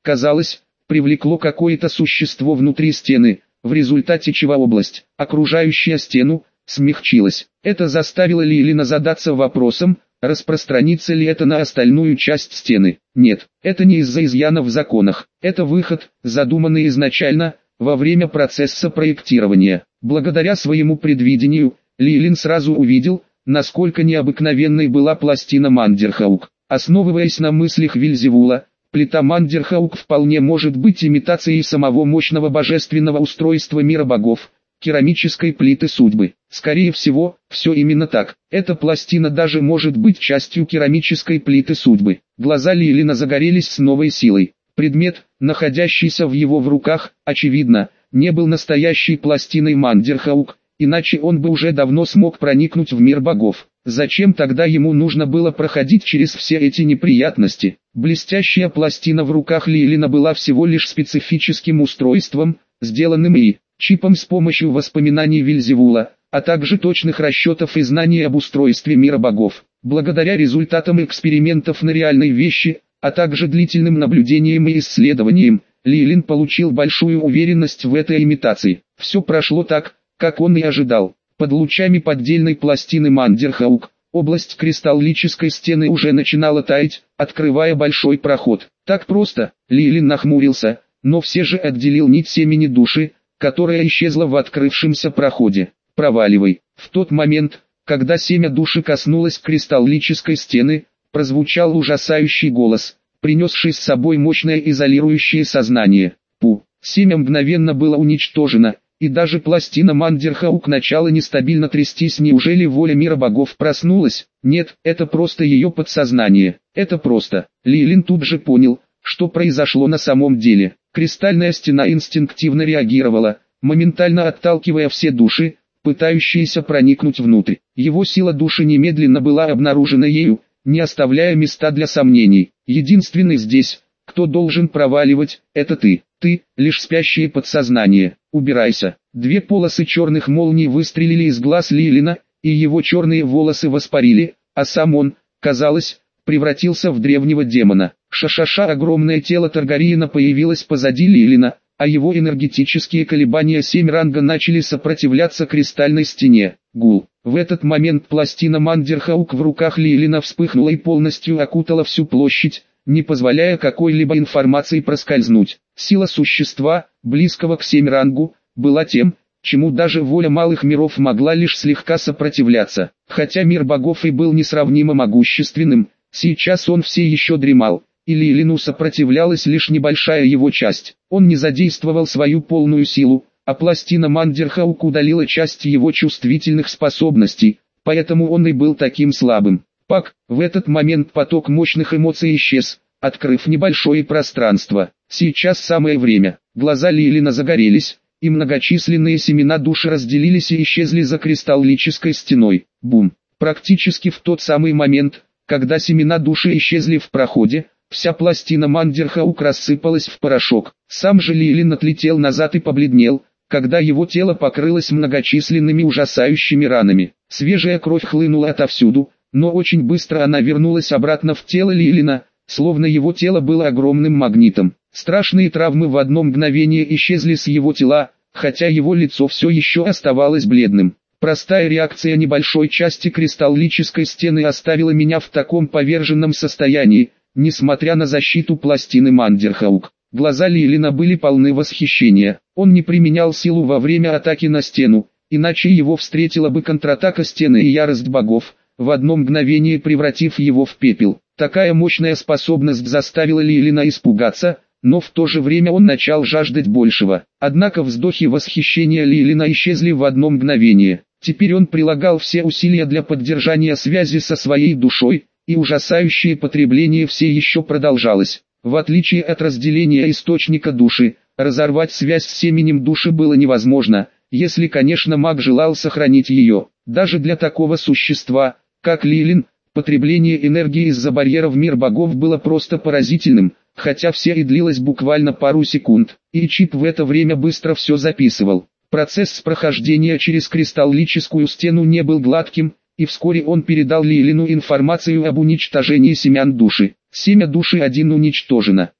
[SPEAKER 1] казалось, привлекло какое-то существо внутри стены, в результате чего область, окружающая стену, смягчилась. Это заставило Лилина задаться вопросом, распространится ли это на остальную часть стены. Нет, это не из-за изъянов в законах, это выход, задуманный изначально, во время процесса проектирования. Благодаря своему предвидению, Лилин сразу увидел, насколько необыкновенной была пластина Мандерхаук. Основываясь на мыслях Вельзевула, плита Мандерхаук вполне может быть имитацией самого мощного божественного устройства мира богов, керамической плиты судьбы. Скорее всего, все именно так. Эта пластина даже может быть частью керамической плиты судьбы. Глаза Лилина загорелись с новой силой. Предмет, находящийся в его руках, очевидно, не был настоящей пластиной Мандерхаук, иначе он бы уже давно смог проникнуть в мир богов. Зачем тогда ему нужно было проходить через все эти неприятности? Блестящая пластина в руках Лилина была всего лишь специфическим устройством, сделанным чипом с помощью воспоминаний Вельзевула, а также точных расчетов и знаний об устройстве мира богов. Благодаря результатам экспериментов на реальной вещи, а также длительным наблюдениям и исследованиям, Лилин получил большую уверенность в этой имитации. Все прошло так, как он и ожидал. Под лучами поддельной пластины Мандерхаук, область кристаллической стены уже начинала таять, открывая большой проход. Так просто, Лилин нахмурился, но все же отделил нить семени души, которая исчезла в открывшемся проходе. «Проваливай». В тот момент, когда семя души коснулось кристаллической стены, прозвучал ужасающий голос, принесший с собой мощное изолирующее сознание. Семя мгновенно было уничтожено, и даже пластина Мандерхаук начала нестабильно трястись. Неужели воля мира богов проснулась? Нет, это просто ее подсознание. Это просто. Лилин тут же понял, что произошло на самом деле. Кристальная стена инстинктивно реагировала, моментально отталкивая все души, пытающиеся проникнуть внутрь. Его сила души немедленно была обнаружена ею, не оставляя места для сомнений. Единственный здесь, кто должен проваливать, это ты. Ты, лишь спящее подсознание. Убирайся. Две полосы черных молний выстрелили из глаз Лилина, и его черные волосы воспарили, а сам он, казалось, превратился в древнего демона. Шашаша, огромное тело Таргариена появилось позади Лилина, а его энергетические колебания 7 ранга начали сопротивляться кристальной стене. Гул. В этот момент пластина Мандерхаук в руках Лилина вспыхнула и полностью окутала всю площадь, не позволяя какой-либо информации проскользнуть. Сила существа, близкого к 7 рангу, была тем, чему даже воля малых миров могла лишь слегка сопротивляться. Хотя мир богов и был несравнимо могущественным, сейчас он все еще дремал, и Лилину сопротивлялась лишь небольшая его часть. Он не задействовал свою полную силу, а пластина Мандерхаук удалила часть его чувствительных способностей, поэтому он и был таким слабым. В этот момент поток мощных эмоций исчез, открыв небольшое пространство. Сейчас самое время. Глаза Лилина загорелись, и многочисленные семена души разделились и исчезли за кристаллической стеной. Бум! Практически в тот самый момент, когда семена души исчезли в проходе, вся пластина Мандерхаук рассыпалась в порошок. Сам же Лилин отлетел назад и побледнел, когда его тело покрылось многочисленными ужасающими ранами. Свежая кровь хлынула отовсюду, но очень быстро она вернулась обратно в тело Лилина, словно его тело было огромным магнитом. Страшные травмы в одно мгновение исчезли с его тела, хотя его лицо все еще оставалось бледным. Простая реакция небольшой части кристаллической стены оставила меня в таком поверженном состоянии, несмотря на защиту пластины Мандерхаук. Глаза Лилина были полны восхищения. Он не применял силу во время атаки на стену, иначе его встретила бы контратака стены и ярость богов, в одно мгновение превратив его в пепел. Такая мощная способность заставила Лилина испугаться, но в то же время он начал жаждать большего. Однако вздохи восхищения Лилина исчезли в одно мгновение. Теперь он прилагал все усилия для поддержания связи со своей душой, и ужасающее потребление все еще продолжалось. В отличие от разделения источника души, разорвать связь с семенем души было невозможно, если, конечно, маг желал сохранить ее. Даже для такого существа, как Лилин, потребление энергии из-за барьеров мир богов было просто поразительным, хотя все и длилось буквально пару секунд, и чип в это время быстро все записывал. Процесс прохождения через кристаллическую стену не был гладким, и вскоре он передал Лилину информацию об уничтожении семян души. Семя души 1 уничтожено.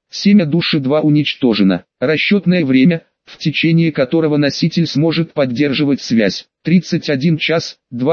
[SPEAKER 1] Семя души 2 уничтожено. Расчетное время, в течение которого носитель сможет поддерживать связь. 31 час,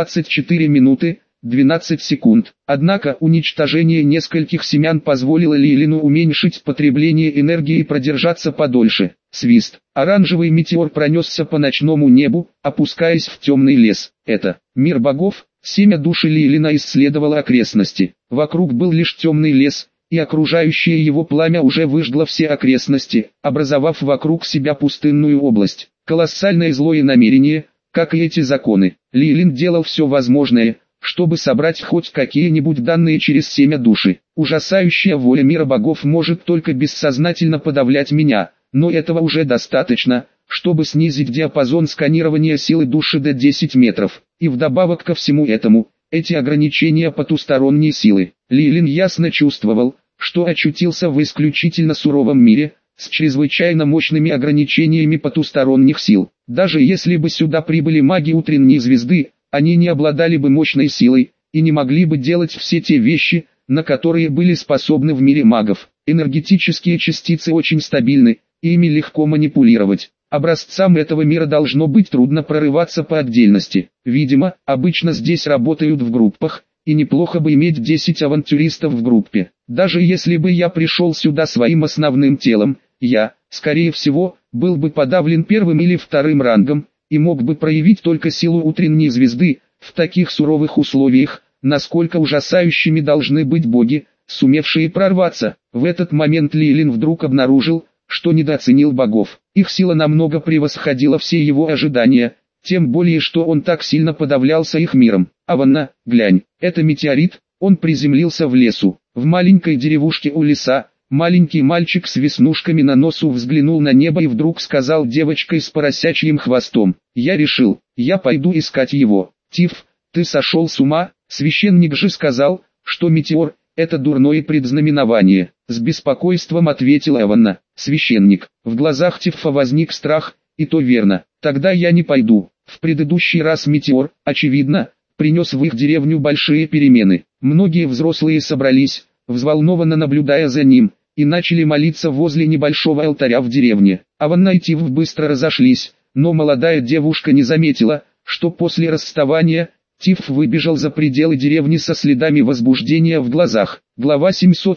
[SPEAKER 1] 24 минуты, 12 секунд. Однако уничтожение нескольких семян позволило Лилину уменьшить потребление энергии и продержаться подольше. Свист. Оранжевый метеор пронесся по ночному небу, опускаясь в темный лес. Это мир богов. Семя души Лилина исследовало окрестности. Вокруг был лишь темный лес, и окружающее его пламя уже выжгло все окрестности, образовав вокруг себя пустынную область. Колоссальное злое намерение, как и эти законы. Лилин делал все возможное, чтобы собрать хоть какие-нибудь данные через семя души. Ужасающая воля мира богов может только бессознательно подавлять меня, но этого уже достаточно, чтобы снизить диапазон сканирования силы души до 10 метров. И вдобавок ко всему этому, эти ограничения потусторонней силы. Лилин ясно чувствовал, что очутился в исключительно суровом мире, с чрезвычайно мощными ограничениями потусторонних сил. Даже если бы сюда прибыли маги утренней звезды, они не обладали бы мощной силой, и не могли бы делать все те вещи, на которые были способны в мире магов. Энергетические частицы очень стабильны, и ими легко манипулировать. Образцам этого мира должно быть трудно прорываться по отдельности. Видимо, обычно здесь работают в группах, и неплохо бы иметь 10 авантюристов в группе. Даже если бы я пришел сюда своим основным телом, я, скорее всего, был бы подавлен первым или вторым рангом, и мог бы проявить только силу утренней звезды. В таких суровых условиях, насколько ужасающими должны быть боги, сумевшие прорваться. В этот момент Лилин вдруг обнаружил, что недооценил богов. Их сила намного превосходила все его ожидания, тем более что он так сильно подавлялся их миром. «Аванна, глянь, это метеорит», он приземлился в лесу. В маленькой деревушке у леса, маленький мальчик с веснушками на носу взглянул на небо и вдруг сказал девочкой с поросячьим хвостом: «Я решил, я пойду искать его». «Тиф, ты сошел с ума? Священник же сказал, что метеор – это дурное предзнаменование», – с беспокойством ответила Аванна. «Священник». В глазах Тиффа возник страх, и то верно. «Тогда я не пойду». В предыдущий раз метеор, очевидно, принес в их деревню большие перемены. Многие взрослые собрались, взволнованно наблюдая за ним, и начали молиться возле небольшого алтаря в деревне. Аванна и Тиф быстро разошлись, но молодая девушка не заметила, что после расставания Тиф выбежал за пределы деревни со следами возбуждения в глазах. Глава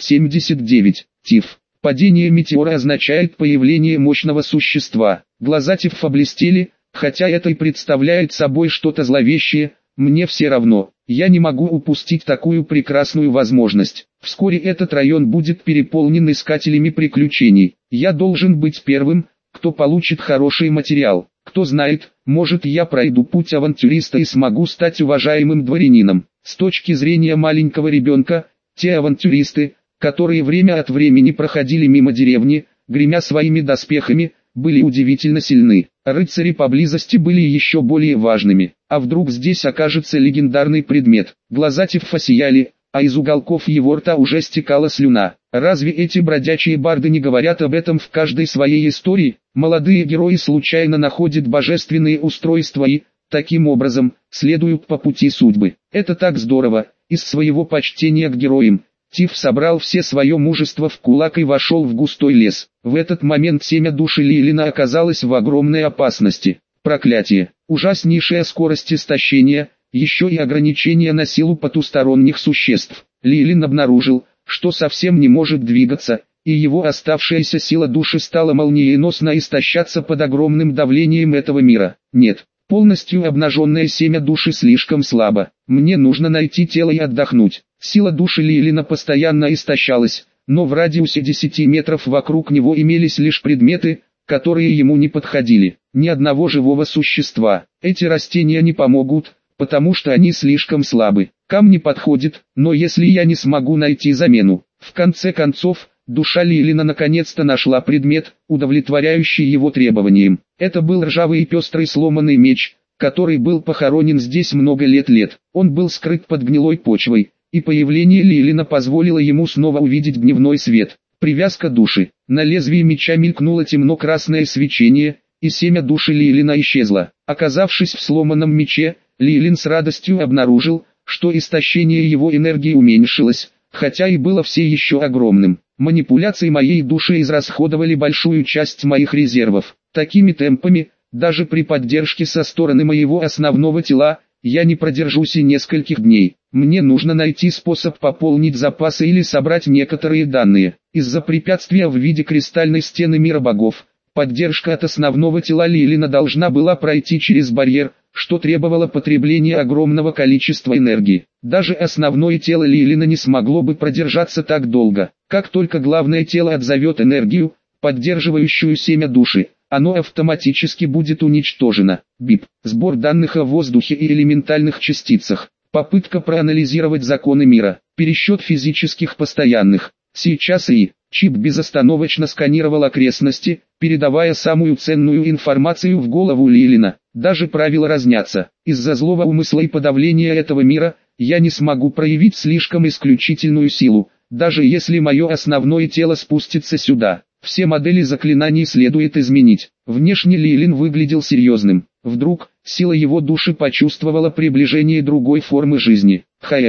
[SPEAKER 1] 779. Тиф. Падение метеора означает появление мощного существа. Глаза Тифа блестели, хотя это и представляет собой что-то зловещее. «Мне все равно, я не могу упустить такую прекрасную возможность. Вскоре этот район будет переполнен искателями приключений. Я должен быть первым, кто получит хороший материал. Кто знает, может я пройду путь авантюриста и смогу стать уважаемым дворянином». С точки зрения маленького ребенка, те авантюристы, которые время от времени проходили мимо деревни, гремя своими доспехами, были удивительно сильны. Рыцари поблизости были еще более важными. А вдруг здесь окажется легендарный предмет? Глаза Тиффа сияли, а из уголков его рта уже стекала слюна. Разве эти бродячие барды не говорят об этом в каждой своей истории? Молодые герои случайно находят божественные устройства и, таким образом, следуют по пути судьбы. Это так здорово. Из своего почтения к героям, Тиф собрал все свое мужество в кулак и вошел в густой лес. В этот момент семя души Лилина оказалось в огромной опасности. Проклятие, ужаснейшая скорость истощения, еще и ограничение на силу потусторонних существ. Лилин обнаружил, что совсем не может двигаться, и его оставшаяся сила души стала молниеносно истощаться под огромным давлением этого мира. Нет, полностью обнаженное семя души слишком слабо. Мне нужно найти тело и отдохнуть. Сила души Лилина постоянно истощалась, но в радиусе 10 метров вокруг него имелись лишь предметы, которые ему не подходили. Ни одного живого существа. Эти растения не помогут, потому что они слишком слабы. Камни подходят, но если я не смогу найти замену. В конце концов, душа Лилина наконец-то нашла предмет, удовлетворяющий его требованиям. Это был ржавый и пестрый сломанный меч, который был похоронен здесь много лет. Он был скрыт под гнилой почвой, и появление Лилина позволило ему снова увидеть дневной свет. Привязка души. На лезвии меча мелькнуло темно-красное свечение, и семя души Лилина исчезло. Оказавшись в сломанном мече, Лилин с радостью обнаружил, что истощение его энергии уменьшилось, хотя и было все еще огромным. Манипуляции моей души израсходовали большую часть моих резервов. Такими темпами, даже при поддержке со стороны моего основного тела, я не продержусь и нескольких дней. Мне нужно найти способ пополнить запасы или собрать некоторые данные. Из-за препятствия в виде кристальной стены мира богов, поддержка от основного тела Лилина должна была пройти через барьер, что требовало потребления огромного количества энергии. Даже основное тело Лилина не смогло бы продержаться так долго. Как только главное тело отзовет энергию, поддерживающую семя души, оно автоматически будет уничтожено. БИП. Сбор данных о воздухе и элементальных частицах. Попытка проанализировать законы мира. Пересчет физических постоянных. Сейчас чип безостановочно сканировал окрестности, передавая самую ценную информацию в голову Лилина. Даже правила разнятся. Из-за злого умысла и подавления этого мира, я не смогу проявить слишком исключительную силу, даже если мое основное тело спустится сюда. Все модели заклинаний следует изменить. Внешне Лилин выглядел серьезным. Вдруг, сила его души почувствовала приближение другой формы жизни.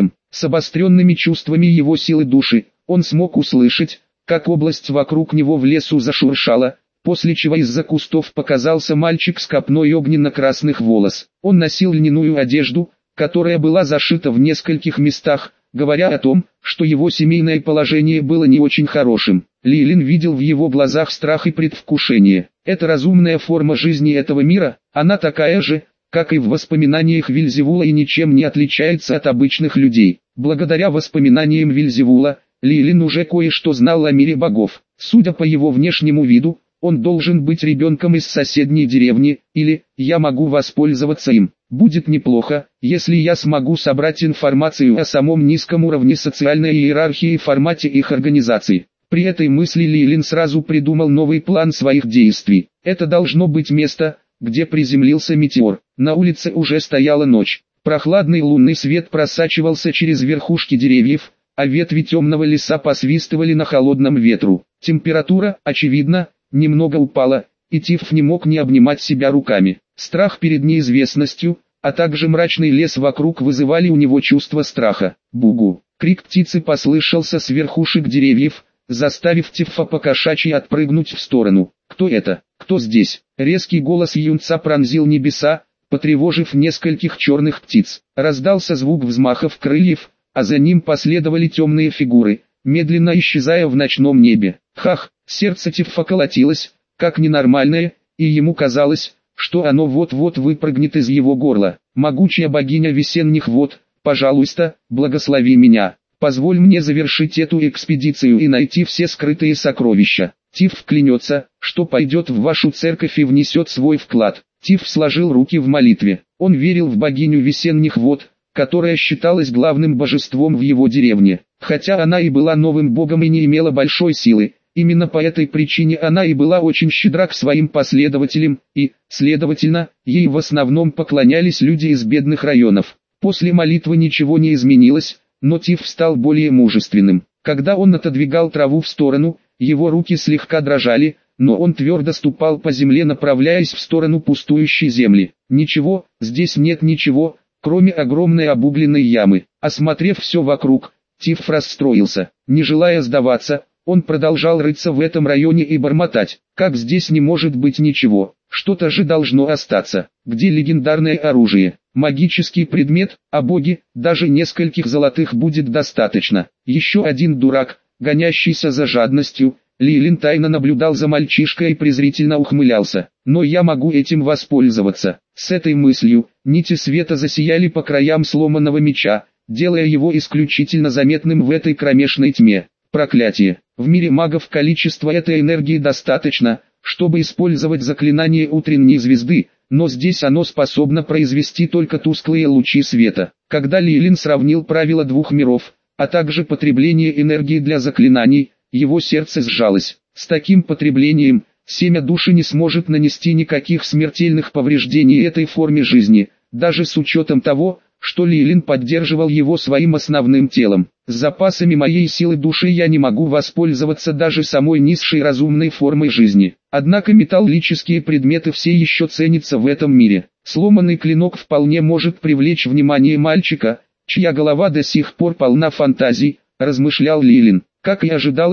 [SPEAKER 1] С обостренными чувствами его силы души, он смог услышать, как область вокруг него в лесу зашуршала, после чего из-за кустов показался мальчик с копной огненно-красных волос. Он носил льняную одежду, которая была зашита в нескольких местах, говоря о том, что его семейное положение было не очень хорошим. Лилин видел в его глазах страх и предвкушение. Это разумная форма жизни этого мира, она такая же, как и в воспоминаниях Вельзевула, и ничем не отличается от обычных людей. Благодаря воспоминаниям Вельзевула, Лилин уже кое-что знал о мире богов. Судя по его внешнему виду, он должен быть ребенком из соседней деревни, или «я могу воспользоваться им». Будет неплохо, если я смогу собрать информацию о самом низком уровне социальной иерархии и формате их организации. При этой мысли Лилин сразу придумал новый план своих действий. Это должно быть место, где приземлился метеор. На улице уже стояла ночь. Прохладный лунный свет просачивался через верхушки деревьев, а ветви темного леса посвистывали на холодном ветру. Температура, очевидно, немного упала, и Тиф не мог не обнимать себя руками. Страх перед неизвестностью, а также мрачный лес вокруг вызывали у него чувство страха. Бугу! Крик птицы послышался с верхушек деревьев, заставив Тифа по-кошачьи отпрыгнуть в сторону. «Кто это? Кто здесь?» Резкий голос юнца пронзил небеса, потревожив нескольких черных птиц. Раздался звук взмахов крыльев, а за ним последовали темные фигуры, медленно исчезая в ночном небе. Хах! Сердце Тифа колотилось, как ненормальное, и ему казалось, что оно вот-вот выпрыгнет из его горла. «Могучая богиня весенних вод, пожалуйста, благослови меня. Позволь мне завершить эту экспедицию и найти все скрытые сокровища. Тиф клянется, что пойдет в вашу церковь и внесет свой вклад». Тиф сложил руки в молитве. Он верил в богиню весенних вод, которая считалась главным божеством в его деревне. Хотя она и была новым богом и не имела большой силы, именно по этой причине она и была очень щедра к своим последователям, и, следовательно, ей в основном поклонялись люди из бедных районов. После молитвы ничего не изменилось, но Тиф стал более мужественным. Когда он отодвигал траву в сторону, его руки слегка дрожали, но он твердо ступал по земле, направляясь в сторону пустующей земли. Ничего, здесь нет ничего, кроме огромной обугленной ямы. Осмотрев все вокруг, Тиф расстроился. Не желая сдаваться, он продолжал рыться в этом районе и бормотать: «Как здесь не может быть ничего? Что-то же должно остаться. Где легендарное оружие? Магический предмет, а боги, даже нескольких золотых будет достаточно». Еще один дурак, гонящийся за жадностью. Лилин тайно наблюдал за мальчишкой и презрительно ухмылялся. «Но я могу этим воспользоваться». С этой мыслью, нити света засияли по краям сломанного меча, делая его исключительно заметным в этой кромешной тьме. Проклятие! В мире магов количества этой энергии достаточно, чтобы использовать заклинание утренней звезды, но здесь оно способно произвести только тусклые лучи света. Когда Лилин сравнил правила двух миров, а также потребление энергии для заклинаний, его сердце сжалось. С таким потреблением, семя души не сможет нанести никаких смертельных повреждений этой форме жизни, даже с учетом того, что Лилин поддерживал его своим основным телом. С запасами моей силы души я не могу воспользоваться даже самой низшей разумной формой жизни. Однако металлические предметы все еще ценятся в этом мире. Сломанный клинок вполне может привлечь внимание мальчика, чья голова до сих пор полна фантазий, размышлял Лилин. Как и ожидалось,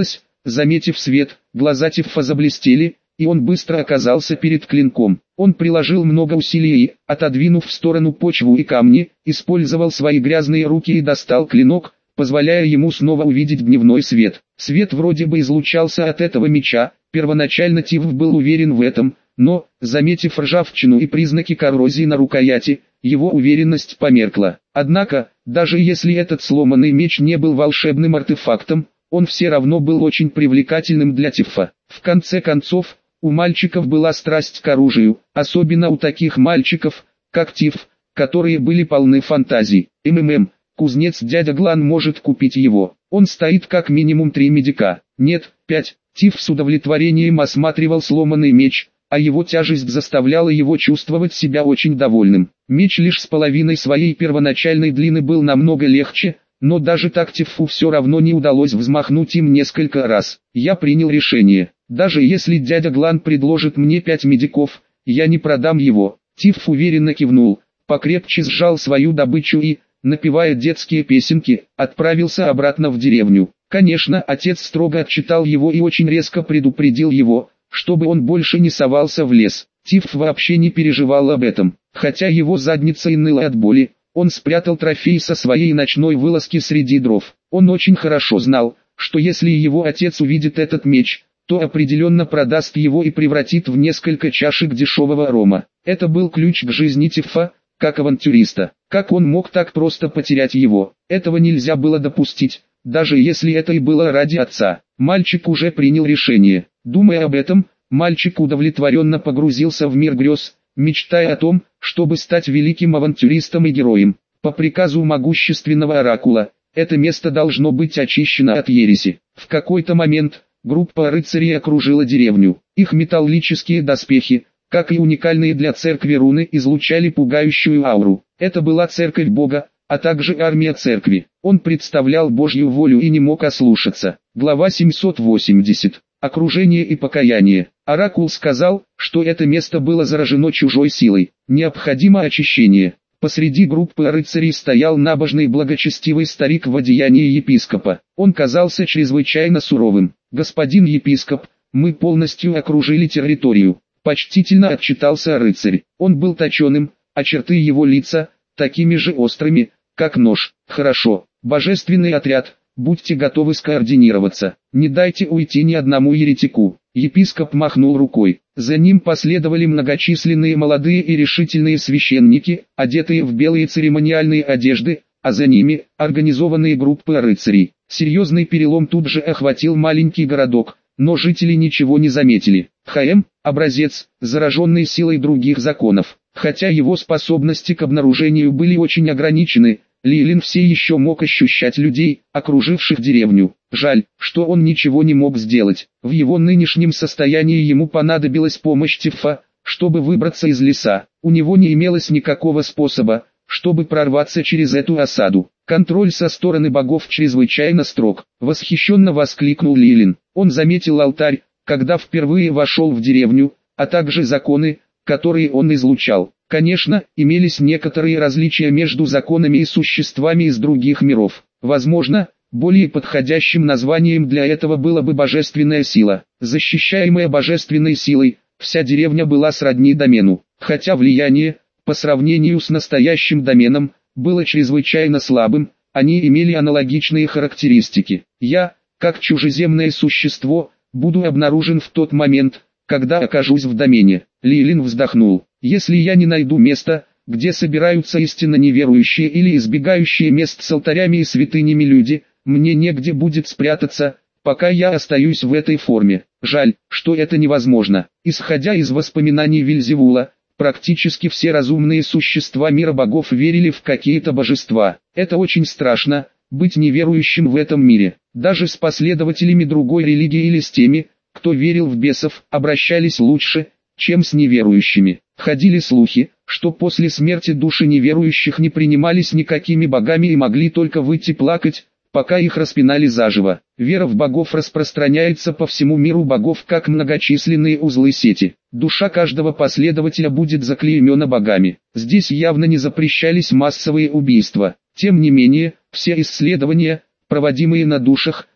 [SPEAKER 1] Заметив свет, глаза Тиффа заблестели, и он быстро оказался перед клинком. Он приложил много усилий и, отодвинув в сторону почву и камни, использовал свои грязные руки и достал клинок, позволяя ему снова увидеть дневной свет. Свет вроде бы излучался от этого меча, первоначально Тифф был уверен в этом, но, заметив ржавчину и признаки коррозии на рукояти, его уверенность померкла. Однако, даже если этот сломанный меч не был волшебным артефактом, он все равно был очень привлекательным для Тиффа. В конце концов, у мальчиков была страсть к оружию, особенно у таких мальчиков, как Тифф, которые были полны фантазий. Кузнец дядя Глан может купить его. Он стоит как минимум 3 медика. Нет, 5. Тифф с удовлетворением осматривал сломанный меч, а его тяжесть заставляла его чувствовать себя очень довольным. Меч лишь с половиной своей первоначальной длины был намного легче, но даже так Тиффу все равно не удалось взмахнуть им несколько раз. Я принял решение. Даже если дядя Глан предложит мне 5 медиков, я не продам его. Тифф уверенно кивнул, покрепче сжал свою добычу и, напевая детские песенки, отправился обратно в деревню. Конечно, отец строго отчитал его и очень резко предупредил его, чтобы он больше не совался в лес. Тифф вообще не переживал об этом, хотя его задница и ныла от боли. Он спрятал трофей со своей ночной вылазки среди дров. Он очень хорошо знал, что если его отец увидит этот меч, то определенно продаст его и превратит в несколько чашек дешевого рома. Это был ключ к жизни Тиффа, как авантюриста. Как он мог так просто потерять его? Этого нельзя было допустить, даже если это и было ради отца. Мальчик уже принял решение. Думая об этом, мальчик удовлетворенно погрузился в мир грез, мечтая о том, чтобы стать великим авантюристом и героем. По приказу могущественного оракула, это место должно быть очищено от ереси. В какой-то момент, группа рыцарей окружила деревню. Их металлические доспехи, как и уникальные для церкви руны, излучали пугающую ауру. Это была церковь Бога, а также армия церкви. Он представлял Божью волю и не мог ослушаться. Глава 780. Окружение и покаяние. Оракул сказал, что это место было заражено чужой силой. Необходимо очищение. Посреди группы рыцарей стоял набожный благочестивый старик в одеянии епископа. Он казался чрезвычайно суровым. «Господин епископ, мы полностью окружили территорию», — почтительно отчитался рыцарь. Он был точеным, а черты его лица такими же острыми, как нож. «Хорошо, божественный отряд, будьте готовы скоординироваться. Не дайте уйти ни одному еретику». Епископ махнул рукой. За ним последовали многочисленные молодые и решительные священники, одетые в белые церемониальные одежды, а за ними – организованные группы рыцарей. Серьезный перелом тут же охватил маленький городок, но жители ничего не заметили. ХМ – образец, зараженный силой других законов. Хотя его способности к обнаружению были очень ограничены, Лилин все еще мог ощущать людей, окруживших деревню. Жаль, что он ничего не мог сделать. В его нынешнем состоянии ему понадобилась помощь Тиффа, чтобы выбраться из леса. У него не имелось никакого способа, чтобы прорваться через эту осаду. Контроль со стороны богов чрезвычайно строг. Восхищенно воскликнул Лилин. Он заметил алтарь, когда впервые вошел в деревню, а также законы, которые он излучал. Конечно, имелись некоторые различия между законами и существами из других миров. Возможно, более подходящим названием для этого было бы божественная сила. Защищаемая божественной силой, вся деревня была сродни домену, хотя влияние, по сравнению с настоящим доменом, было чрезвычайно слабым, они имели аналогичные характеристики. Я, как чужеземное существо, буду обнаружен в тот момент, когда окажусь в домене. Лилин вздохнул. Если я не найду места, где собираются истинно неверующие или избегающие мест с алтарями и святынями люди, мне негде будет спрятаться, пока я остаюсь в этой форме. Жаль, что это невозможно. Исходя из воспоминаний Вельзевула, практически все разумные существа мира богов верили в какие-то божества. Это очень страшно, быть неверующим в этом мире. Даже с последователями другой религии или с теми, кто верил в бесов, обращались лучше, чем с неверующими. Ходили слухи, что после смерти души неверующих не принимались никакими богами и могли только выйти плакать, пока их распинали заживо. Вера в богов распространяется по всему миру богов как многочисленные узлы сети. Душа каждого последователя будет заклеймена богами. Здесь явно не запрещались массовые убийства. Тем не менее, все исследования, проводимые на душах,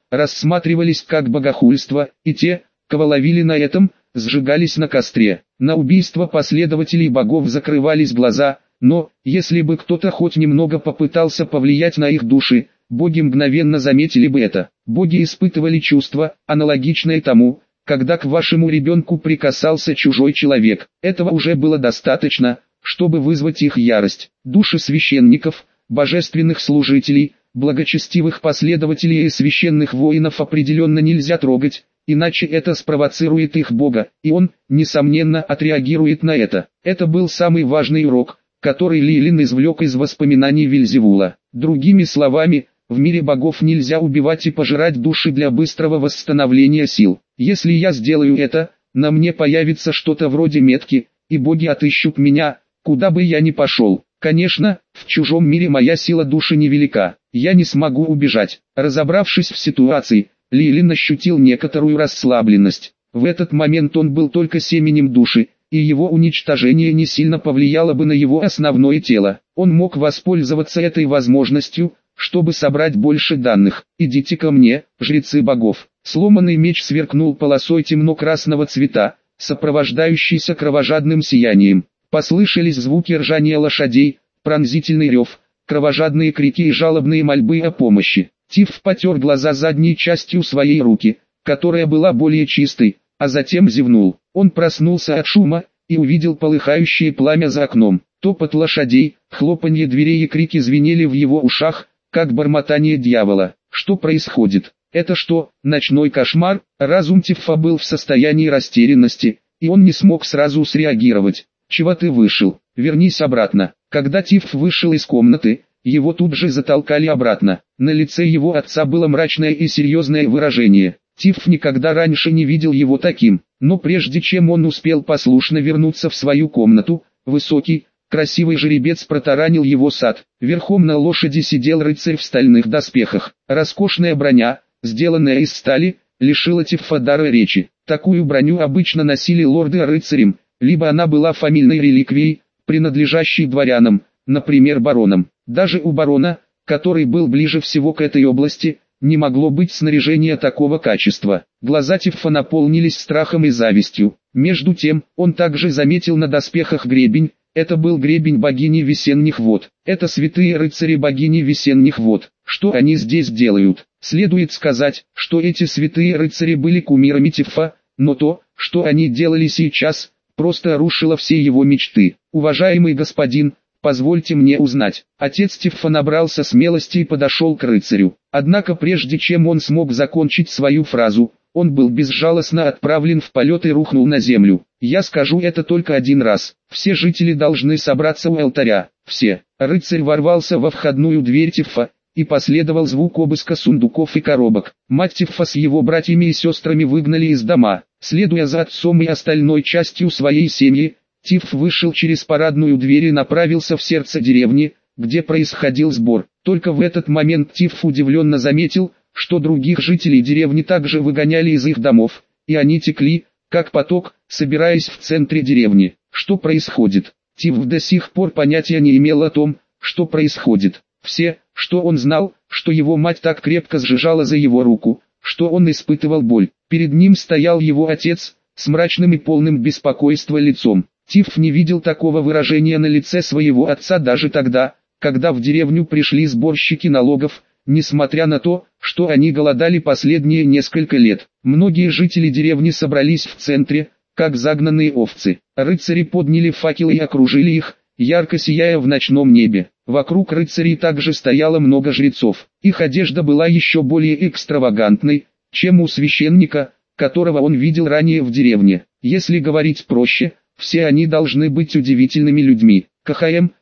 [SPEAKER 1] рассматривались как богохульство, и те, кого ловили на этом, сжигались на костре. На убийство последователей богов закрывались глаза, но, если бы кто-то хоть немного попытался повлиять на их души, боги мгновенно заметили бы это. Боги испытывали чувства, аналогичные тому, когда к вашему ребенку прикасался чужой человек. Этого уже было достаточно, чтобы вызвать их ярость. Души священников, божественных служителей, благочестивых последователей и священных воинов определенно нельзя трогать, иначе это спровоцирует их Бога, и он, несомненно, отреагирует на это. Это был самый важный урок, который Лилин извлек из воспоминаний Вельзевула. Другими словами, в мире богов нельзя убивать и пожирать души для быстрого восстановления сил. Если я сделаю это, на мне появится что-то вроде метки, и боги отыщут меня, куда бы я ни пошел. Конечно, в чужом мире моя сила души невелика, я не смогу убежать. Разобравшись в ситуации, Лилин ощутил некоторую расслабленность. В этот момент он был только семенем души, и его уничтожение не сильно повлияло бы на его основное тело. Он мог воспользоваться этой возможностью, чтобы собрать больше данных. «Идите ко мне, жрецы богов». Сломанный меч сверкнул полосой темно-красного цвета, сопровождающийся кровожадным сиянием. Послышались звуки ржания лошадей, пронзительный рев, кровожадные крики и жалобные мольбы о помощи. Тиф потер глаза задней частью своей руки, которая была более чистой, а затем зевнул. Он проснулся от шума и увидел полыхающее пламя за окном. Топот лошадей, хлопанье дверей и крики звенели в его ушах, как бормотание дьявола. Что происходит? Это что, ночной кошмар? Разум Тиффа был в состоянии растерянности, и он не смог сразу среагировать. «Чего ты вышел? Вернись обратно». Когда Тифф вышел из комнаты, его тут же затолкали обратно. На лице его отца было мрачное и серьезное выражение. Тифф никогда раньше не видел его таким, но прежде чем он успел послушно вернуться в свою комнату, высокий, красивый жеребец протаранил его сад. Верхом на лошади сидел рыцарь в стальных доспехах. Роскошная броня, сделанная из стали, лишила Тиффа дара речи. Такую броню обычно носили лорды рыцарем, либо она была фамильной реликвией, принадлежащей дворянам, например баронам. Даже у барона, который был ближе всего к этой области, не могло быть снаряжения такого качества. Глаза Тиффа наполнились страхом и завистью. Между тем, он также заметил на доспехах гребень. Это был гребень богини весенних вод. Это святые рыцари богини весенних вод. Что они здесь делают? Следует сказать, что эти святые рыцари были кумирами Тиффа, но то, что они делали сейчас, просто рушило все его мечты. «Уважаемый господин, позвольте мне узнать». Отец Тиффа набрался смелости и подошел к рыцарю. Однако прежде чем он смог закончить свою фразу, он был безжалостно отправлен в полет и рухнул на землю. «Я скажу это только один раз. Все жители должны собраться у алтаря. Все». Рыцарь ворвался во входную дверь Тиффа, и последовал звук обыска сундуков и коробок. Мать Тиффа с его братьями и сестрами выгнали из дома. Следуя за отцом и остальной частью своей семьи, Тифф вышел через парадную дверь и направился в сердце деревни, где происходил сбор. Только в этот момент Тифф удивленно заметил, что других жителей деревни также выгоняли из их домов, и они текли, как поток, собираясь в центре деревни. Что происходит? Тифф до сих пор понятия не имел о том, что происходит. Все, что он знал, что его мать так крепко сжижала за его руку, что он испытывал боль. Перед ним стоял его отец, с мрачным и полным беспокойства лицом. Тифф не видел такого выражения на лице своего отца даже тогда, когда в деревню пришли сборщики налогов, несмотря на то, что они голодали последние несколько лет. Многие жители деревни собрались в центре, как загнанные овцы. Рыцари подняли факелы и окружили их, ярко сияя в ночном небе. Вокруг рыцарей также стояло много жрецов. Их одежда была еще более экстравагантной, чем у священника, которого он видел ранее в деревне. Если говорить проще, все они должны быть удивительными людьми. КХМ.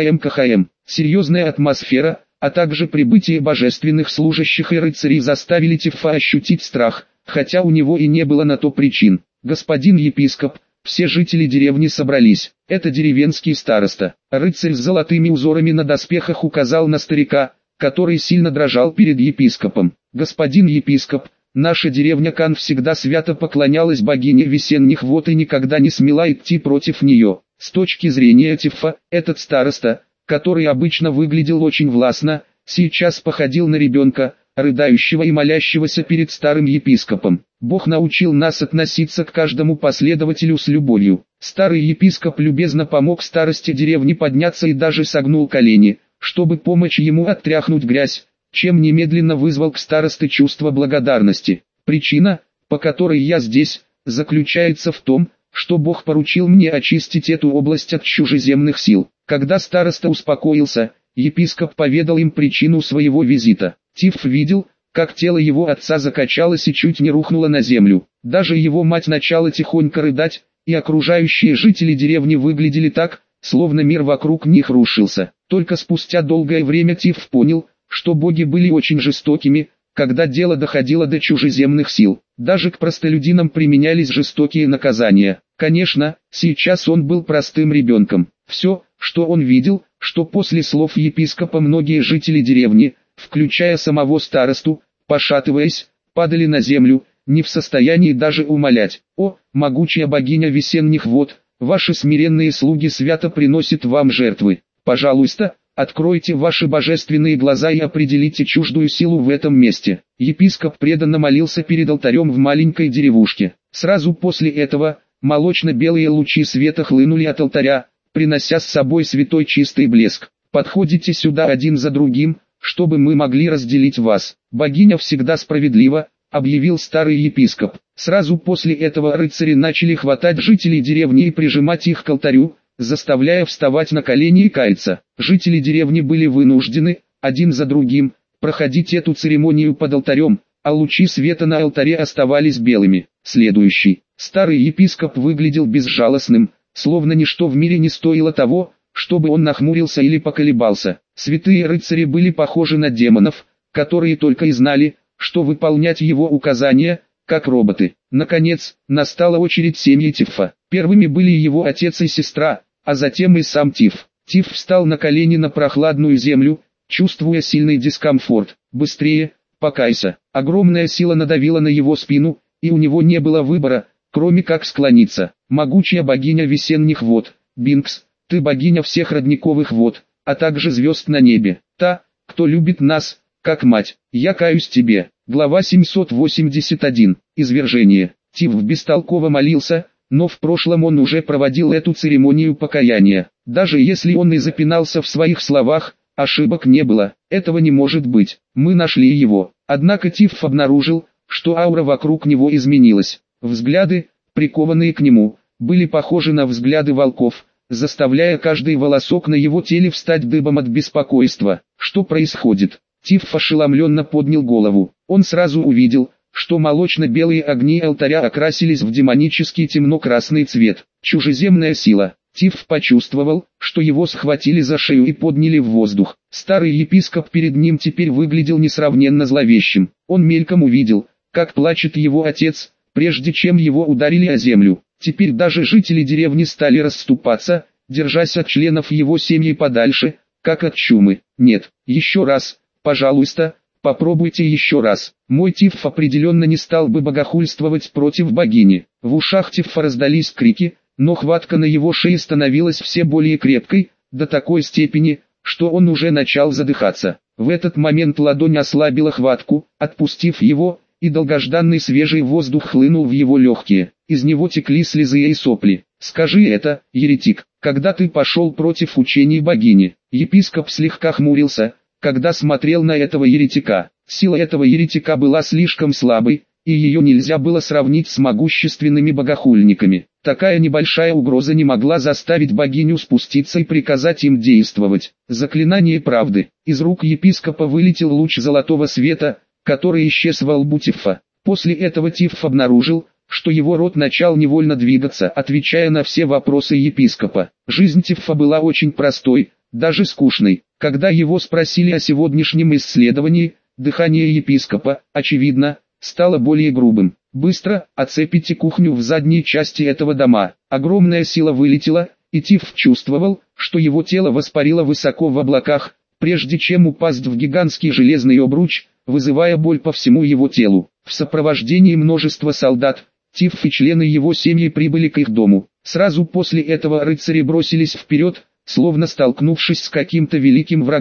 [SPEAKER 1] Серьезная атмосфера, а также прибытие божественных служащих и рыцарей заставили Тиффа ощутить страх, хотя у него и не было на то причин. «Господин епископ», все жители деревни собрались. Это деревенский староста. Рыцарь с золотыми узорами на доспехах указал на старика, который сильно дрожал перед епископом. «Господин епископ, наша деревня Кан всегда свято поклонялась богине весенних вод и никогда не смела идти против нее». С точки зрения Тиффа, этот староста, который обычно выглядел очень властно, сейчас походил на ребенка, рыдающего и молящегося перед старым епископом. Бог научил нас относиться к каждому последователю с любовью. Старый епископ любезно помог старосте деревни подняться и даже согнул колени, чтобы помочь ему оттряхнуть грязь, чем немедленно вызвал к старосте чувство благодарности. Причина, по которой я здесь, заключается в том, что Бог поручил мне очистить эту область от чужеземных сил. Когда староста успокоился, епископ поведал им причину своего визита. Тиф видел, как тело его отца закачалось и чуть не рухнуло на землю. Даже его мать начала тихонько рыдать, и окружающие жители деревни выглядели так, словно мир вокруг них рушился. Только спустя долгое время Тиф понял, что боги были очень жестокими, когда дело доходило до чужеземных сил. Даже к простолюдинам применялись жестокие наказания. Конечно, сейчас он был простым ребенком. Все, что он видел, что после слов епископа многие жители деревни, включая самого старосту, пошатываясь, падали на землю, не в состоянии даже умолять: «О, могучая богиня весенних вод, ваши смиренные слуги свято приносят вам жертвы. Пожалуйста, откройте ваши божественные глаза и определите чуждую силу в этом месте». Епископ преданно молился перед алтарем в маленькой деревушке. Сразу после этого, молочно-белые лучи света хлынули от алтаря, принося с собой святой чистый блеск. «Подходите сюда один за другим, чтобы мы могли разделить вас. Богиня всегда справедлива», — объявил старый епископ. Сразу после этого рыцари начали хватать жителей деревни и прижимать их к алтарю, заставляя вставать на колени и каяться. Жители деревни были вынуждены, один за другим, проходить эту церемонию под алтарем, а лучи света на алтаре оставались белыми. Следующий. Старый епископ выглядел безжалостным, словно ничто в мире не стоило того, чтобы он нахмурился или поколебался. Святые рыцари были похожи на демонов, которые только и знали, что выполнять его указания, как роботы. Наконец, настала очередь семьи Тифа. Первыми были его отец и сестра, а затем и сам Тиф. Тиф встал на колени на прохладную землю, чувствуя сильный дискомфорт. «Быстрее, покайся». Огромная сила надавила на его спину, и у него не было выбора, кроме как склониться. «Могучая богиня весенних вод, Бинкс, ты богиня всех родниковых вод, а также звезд на небе, та, кто любит нас, как мать, я каюсь тебе». Глава 781. Извержение. Тиф бестолково молился, но в прошлом он уже проводил эту церемонию покаяния. Даже если он и запинался в своих словах, ошибок не было. Этого не может быть. Мы нашли его. Однако Тиф обнаружил, что аура вокруг него изменилась. Взгляды, прикованные к нему, были похожи на взгляды волков, заставляя каждый волосок на его теле встать дыбом от беспокойства. Что происходит? Тиф ошеломленно поднял голову. Он сразу увидел, что молочно-белые огни алтаря окрасились в демонический темно-красный цвет. Чужеземная сила. Тиф почувствовал, что его схватили за шею и подняли в воздух. Старый епископ перед ним теперь выглядел несравненно зловещим. Он мельком увидел, как плачет его отец, прежде чем его ударили о землю. Теперь даже жители деревни стали расступаться, держась от членов его семьи подальше, как от чумы. «Нет, еще раз, пожалуйста, попробуйте еще раз». Мой Тиф определенно не стал бы богохульствовать против богини. В ушах Тифа раздались крики, но хватка на его шее становилась все более крепкой, до такой степени, что он уже начал задыхаться. В этот момент ладонь ослабила хватку, отпустив его, и долгожданный свежий воздух хлынул в его легкие. Из него текли слезы и сопли. «Скажи это, еретик, когда ты пошел против учений богини». Епископ слегка хмурился, когда смотрел на этого еретика. Сила этого еретика была слишком слабой, и ее нельзя было сравнить с могущественными богохульниками. Такая небольшая угроза не могла заставить богиню спуститься и приказать им действовать. Заклинание правды. Из рук епископа вылетел луч золотого света, который исчез во лбу Тифа. После этого Тиф обнаружил, что его рот начал невольно двигаться, отвечая на все вопросы епископа. Жизнь Тифа была очень простой, даже скучной. Когда его спросили о сегодняшнем исследовании, дыхание епископа, очевидно, стало более грубым. «Быстро оцепите кухню в задней части этого дома». Огромная сила вылетела, и Тиф чувствовал, что его тело воспарило высоко в облаках, прежде чем упасть в гигантский железный обруч, вызывая боль по всему его телу. В сопровождении множества солдат, Тиф и члены его семьи прибыли к их дому. Сразу после этого рыцари бросились вперед, словно столкнувшись с каким-то великим врагом,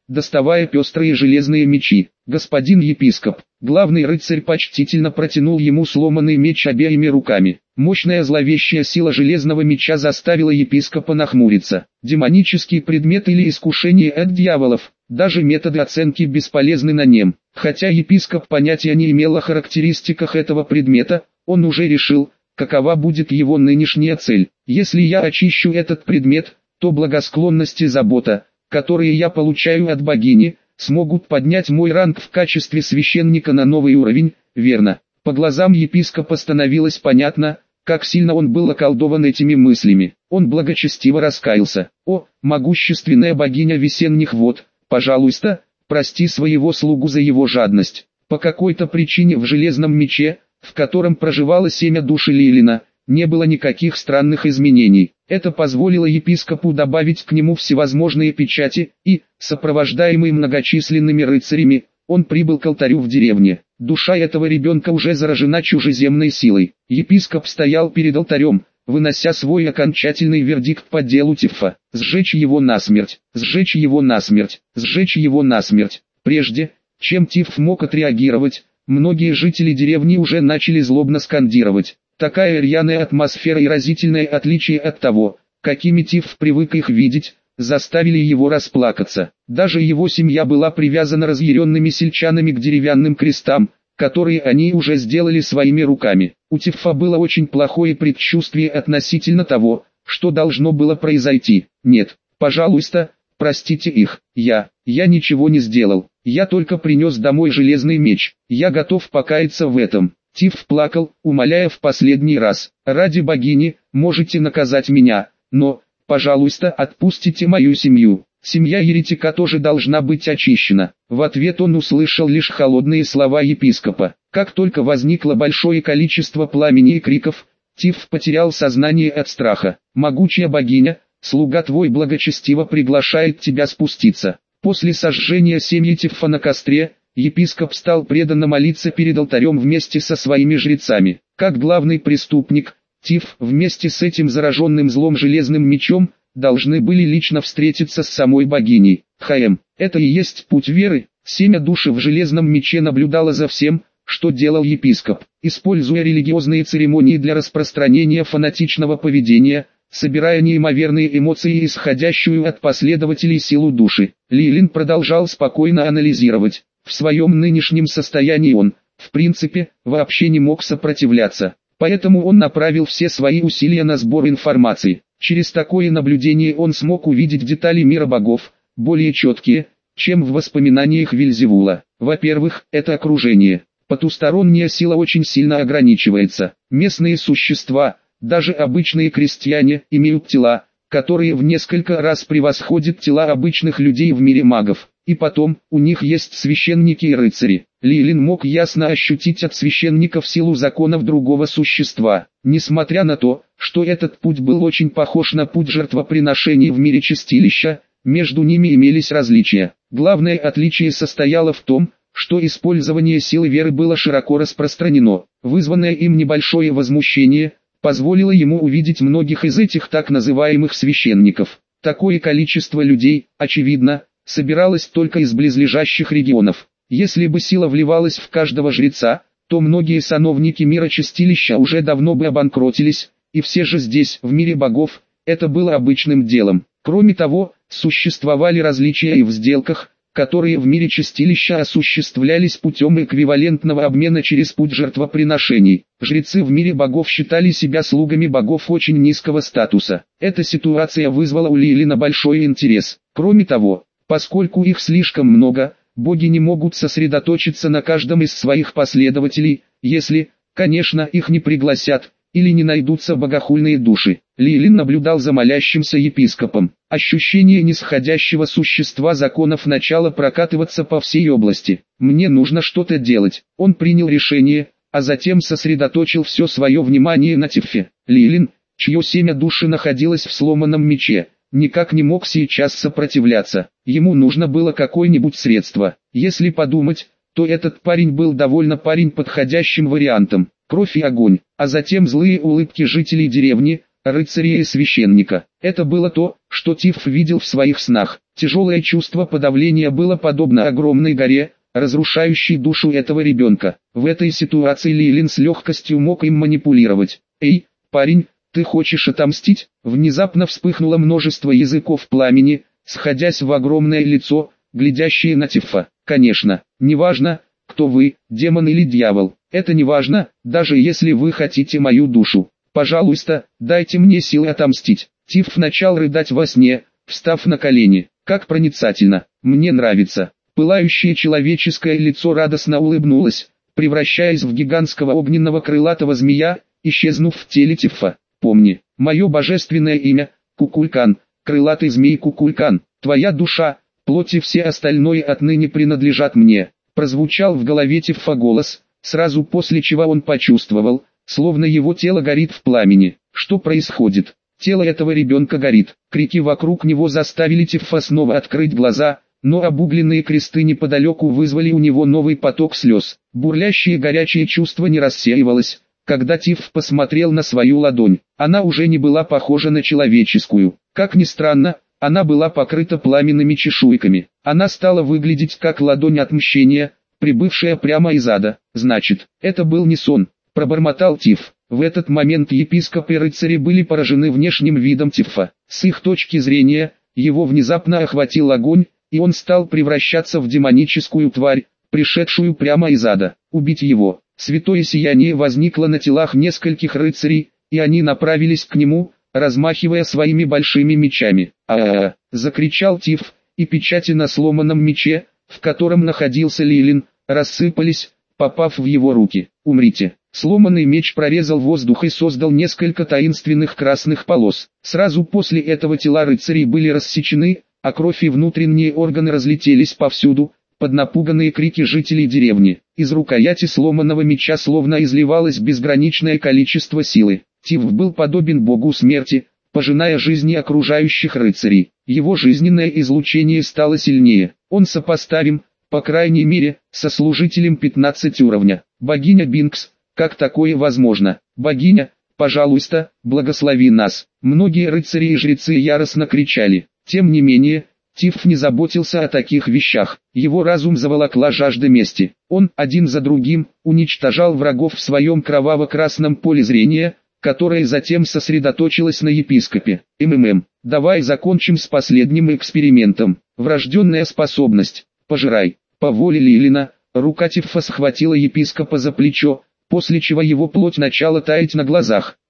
[SPEAKER 1] доставая пестрые железные мечи. «Господин епископ!» Главный рыцарь почтительно протянул ему сломанный меч обеими руками. Мощная зловещая сила железного меча заставила епископа нахмуриться. Демонический предмет или искушение от дьяволов, даже методы оценки бесполезны на нем. Хотя епископ понятия не имел о характеристиках этого предмета, он уже решил, какова будет его нынешняя цель. Если я очищу этот предмет, то благосклонность и забота, которые я получаю от богини, смогут поднять мой ранг в качестве священника на новый уровень. Верно. По глазам епископа становилось понятно, как сильно он был околдован этими мыслями. Он благочестиво раскаялся. «О, могущественная богиня весенних вод, пожалуйста, прости своего слугу за его жадность». По какой-то причине в железном мече, в котором проживало семя души Лилина, не было никаких странных изменений. Это позволило епископу добавить к нему всевозможные печати, и, сопровождаемый многочисленными рыцарями, он прибыл к алтарю в деревне. Душа этого ребенка уже заражена чужеземной силой. Епископ стоял перед алтарем, вынося свой окончательный вердикт по делу Тиффа. Сжечь его насмерть, сжечь его насмерть, сжечь его насмерть. Прежде, чем Тифф мог отреагировать, многие жители деревни уже начали злобно скандировать. Такая рьяная атмосфера и разительное отличие от того, какими Тифф привык их видеть, заставили его расплакаться. Даже его семья была привязана разъяренными сельчанами к деревянным крестам, которые они уже сделали своими руками. У Тиффа было очень плохое предчувствие относительно того, что должно было произойти. «Нет, пожалуйста, простите их, я ничего не сделал, я только принес домой железный меч, я готов покаяться в этом». Тифф плакал, умоляя в последний раз: «Ради богини, можете наказать меня, но, пожалуйста, отпустите мою семью. Семья еретика тоже должна быть очищена». В ответ он услышал лишь холодные слова епископа. Как только возникло большое количество пламени и криков, Тифф потерял сознание от страха. «Могучая богиня, слуга твой благочестиво приглашает тебя спуститься». После сожжения семьи Тиффа на костре, епископ стал преданно молиться перед алтарем вместе со своими жрецами. Как главный преступник, Тифф вместе с этим зараженным злом железным мечом должны были лично встретиться с самой богиней. Это и есть путь веры. Семя души в железном мече наблюдало за всем, что делал епископ, используя религиозные церемонии для распространения фанатичного поведения, собирая неимоверные эмоции, исходящую от последователей силу души. Лилин продолжал спокойно анализировать. В своем нынешнем состоянии он, в принципе, вообще не мог сопротивляться. Поэтому он направил все свои усилия на сбор информации. Через такое наблюдение он смог увидеть детали мира богов, более четкие, чем в воспоминаниях Вельзевула. Во-первых, это окружение. Потусторонняя сила очень сильно ограничивается. Местные существа, даже обычные крестьяне, имеют тела, которые в несколько раз превосходят тела обычных людей в мире магов. И потом, у них есть священники и рыцари. Лилин мог ясно ощутить от священников силу законов другого существа. Несмотря на то, что этот путь был очень похож на путь жертвоприношений в мире чистилища, между ними имелись различия. Главное отличие состояло в том, что использование силы веры было широко распространено. Вызванное им небольшое возмущение позволило ему увидеть многих из этих так называемых священников. Такое количество людей, очевидно, собиралось только из близлежащих регионов. Если бы сила вливалась в каждого жреца, то многие сановники мира чистилища уже давно бы обанкротились, и все же здесь, в мире богов, это было обычным делом. Кроме того, существовали различия и в сделках, которые в мире чистилища осуществлялись путем эквивалентного обмена через путь жертвоприношений. Жрецы в мире богов считали себя слугами богов очень низкого статуса. Эта ситуация вызвала у Лилина большой интерес. Кроме того, поскольку их слишком много, боги не могут сосредоточиться на каждом из своих последователей, если, конечно, их не пригласят, или не найдутся богохульные души. Лилин наблюдал за молящимся епископом. Ощущение нисходящего существа законов начало прокатываться по всей области. «Мне нужно что-то делать». Он принял решение, а затем сосредоточил все свое внимание на Тиффе. Лилин, чье семя души находилось в сломанном мече, никак не мог сейчас сопротивляться. Ему нужно было какое-нибудь средство. Если подумать, то этот парень был довольно подходящим вариантом. Кровь и огонь, а затем злые улыбки жителей деревни, рыцаря и священника. Это было то, что Тиф видел в своих снах. Тяжелое чувство подавления было подобно огромной горе, разрушающей душу этого ребенка. В этой ситуации Лилин с легкостью мог им манипулировать. «Эй, парень, ты хочешь отомстить?» Внезапно вспыхнуло множество языков пламени, сходясь в огромное лицо, глядящее на Тифа. «Конечно, неважно, кто вы, демон или дьявол. Это неважно, даже если вы хотите мою душу. Пожалуйста, дайте мне силы отомстить». Тиф начал рыдать во сне, встав на колени. «Как проницательно, мне нравится». Пылающее человеческое лицо радостно улыбнулось, превращаясь в гигантского огненного крылатого змея, исчезнув в теле Тифа. «Помни, мое божественное имя, Кукулькан, крылатый змей Кукулькан, твоя душа, плоть и все остальное отныне принадлежат мне». Прозвучал в голове Тифа голос, сразу после чего он почувствовал, словно его тело горит в пламени. Что происходит? Тело этого ребенка горит. Крики вокруг него заставили Тифа снова открыть глаза, но обугленные кресты неподалеку вызвали у него новый поток слез. Бурлящее горячее чувство не рассеивалось, когда Тиф посмотрел на свою ладонь. Она уже не была похожа на человеческую. Как ни странно, она была покрыта пламенными чешуйками. Она стала выглядеть как ладонь отмщения, прибывшая прямо из ада. «Значит, это был не сон», — пробормотал Тиф. В этот момент епископ и рыцари были поражены внешним видом Тифа. С их точки зрения, его внезапно охватил огонь, и он стал превращаться в демоническую тварь, пришедшую прямо из ада. Убить его. Святое сияние возникло на телах нескольких рыцарей, и они направились к нему, размахивая своими большими мечами. «А-а-а!» — закричал Тиф, и печати на сломанном мече, в котором находился Лилин, рассыпались, попав в его руки. «Умрите!» Сломанный меч прорезал воздух и создал несколько таинственных красных полос. Сразу после этого тела рыцарей были рассечены, а кровь и внутренние органы разлетелись повсюду, под напуганные крики жителей деревни. Из рукояти сломанного меча словно изливалось безграничное количество силы. Тиф был подобен богу смерти, пожиная жизни окружающих рыцарей. Его жизненное излучение стало сильнее. Он сопоставим, по крайней мере, со служителем 15 уровня. Богиня Бинкс, как такое возможно? Богиня, пожалуйста, благослови нас. Многие рыцари и жрецы яростно кричали. Тем не менее, Тиф не заботился о таких вещах. Его разум заволокла жажда мести. Он, один за другим, уничтожал врагов в своем кроваво-красном поле зрения, которое затем сосредоточилось на епископе. Давай закончим с последним экспериментом. Врожденная способность. Пожирай. По воле Лилина, рука Тифа схватила епископа за плечо, после чего его плоть начала таять на глазах.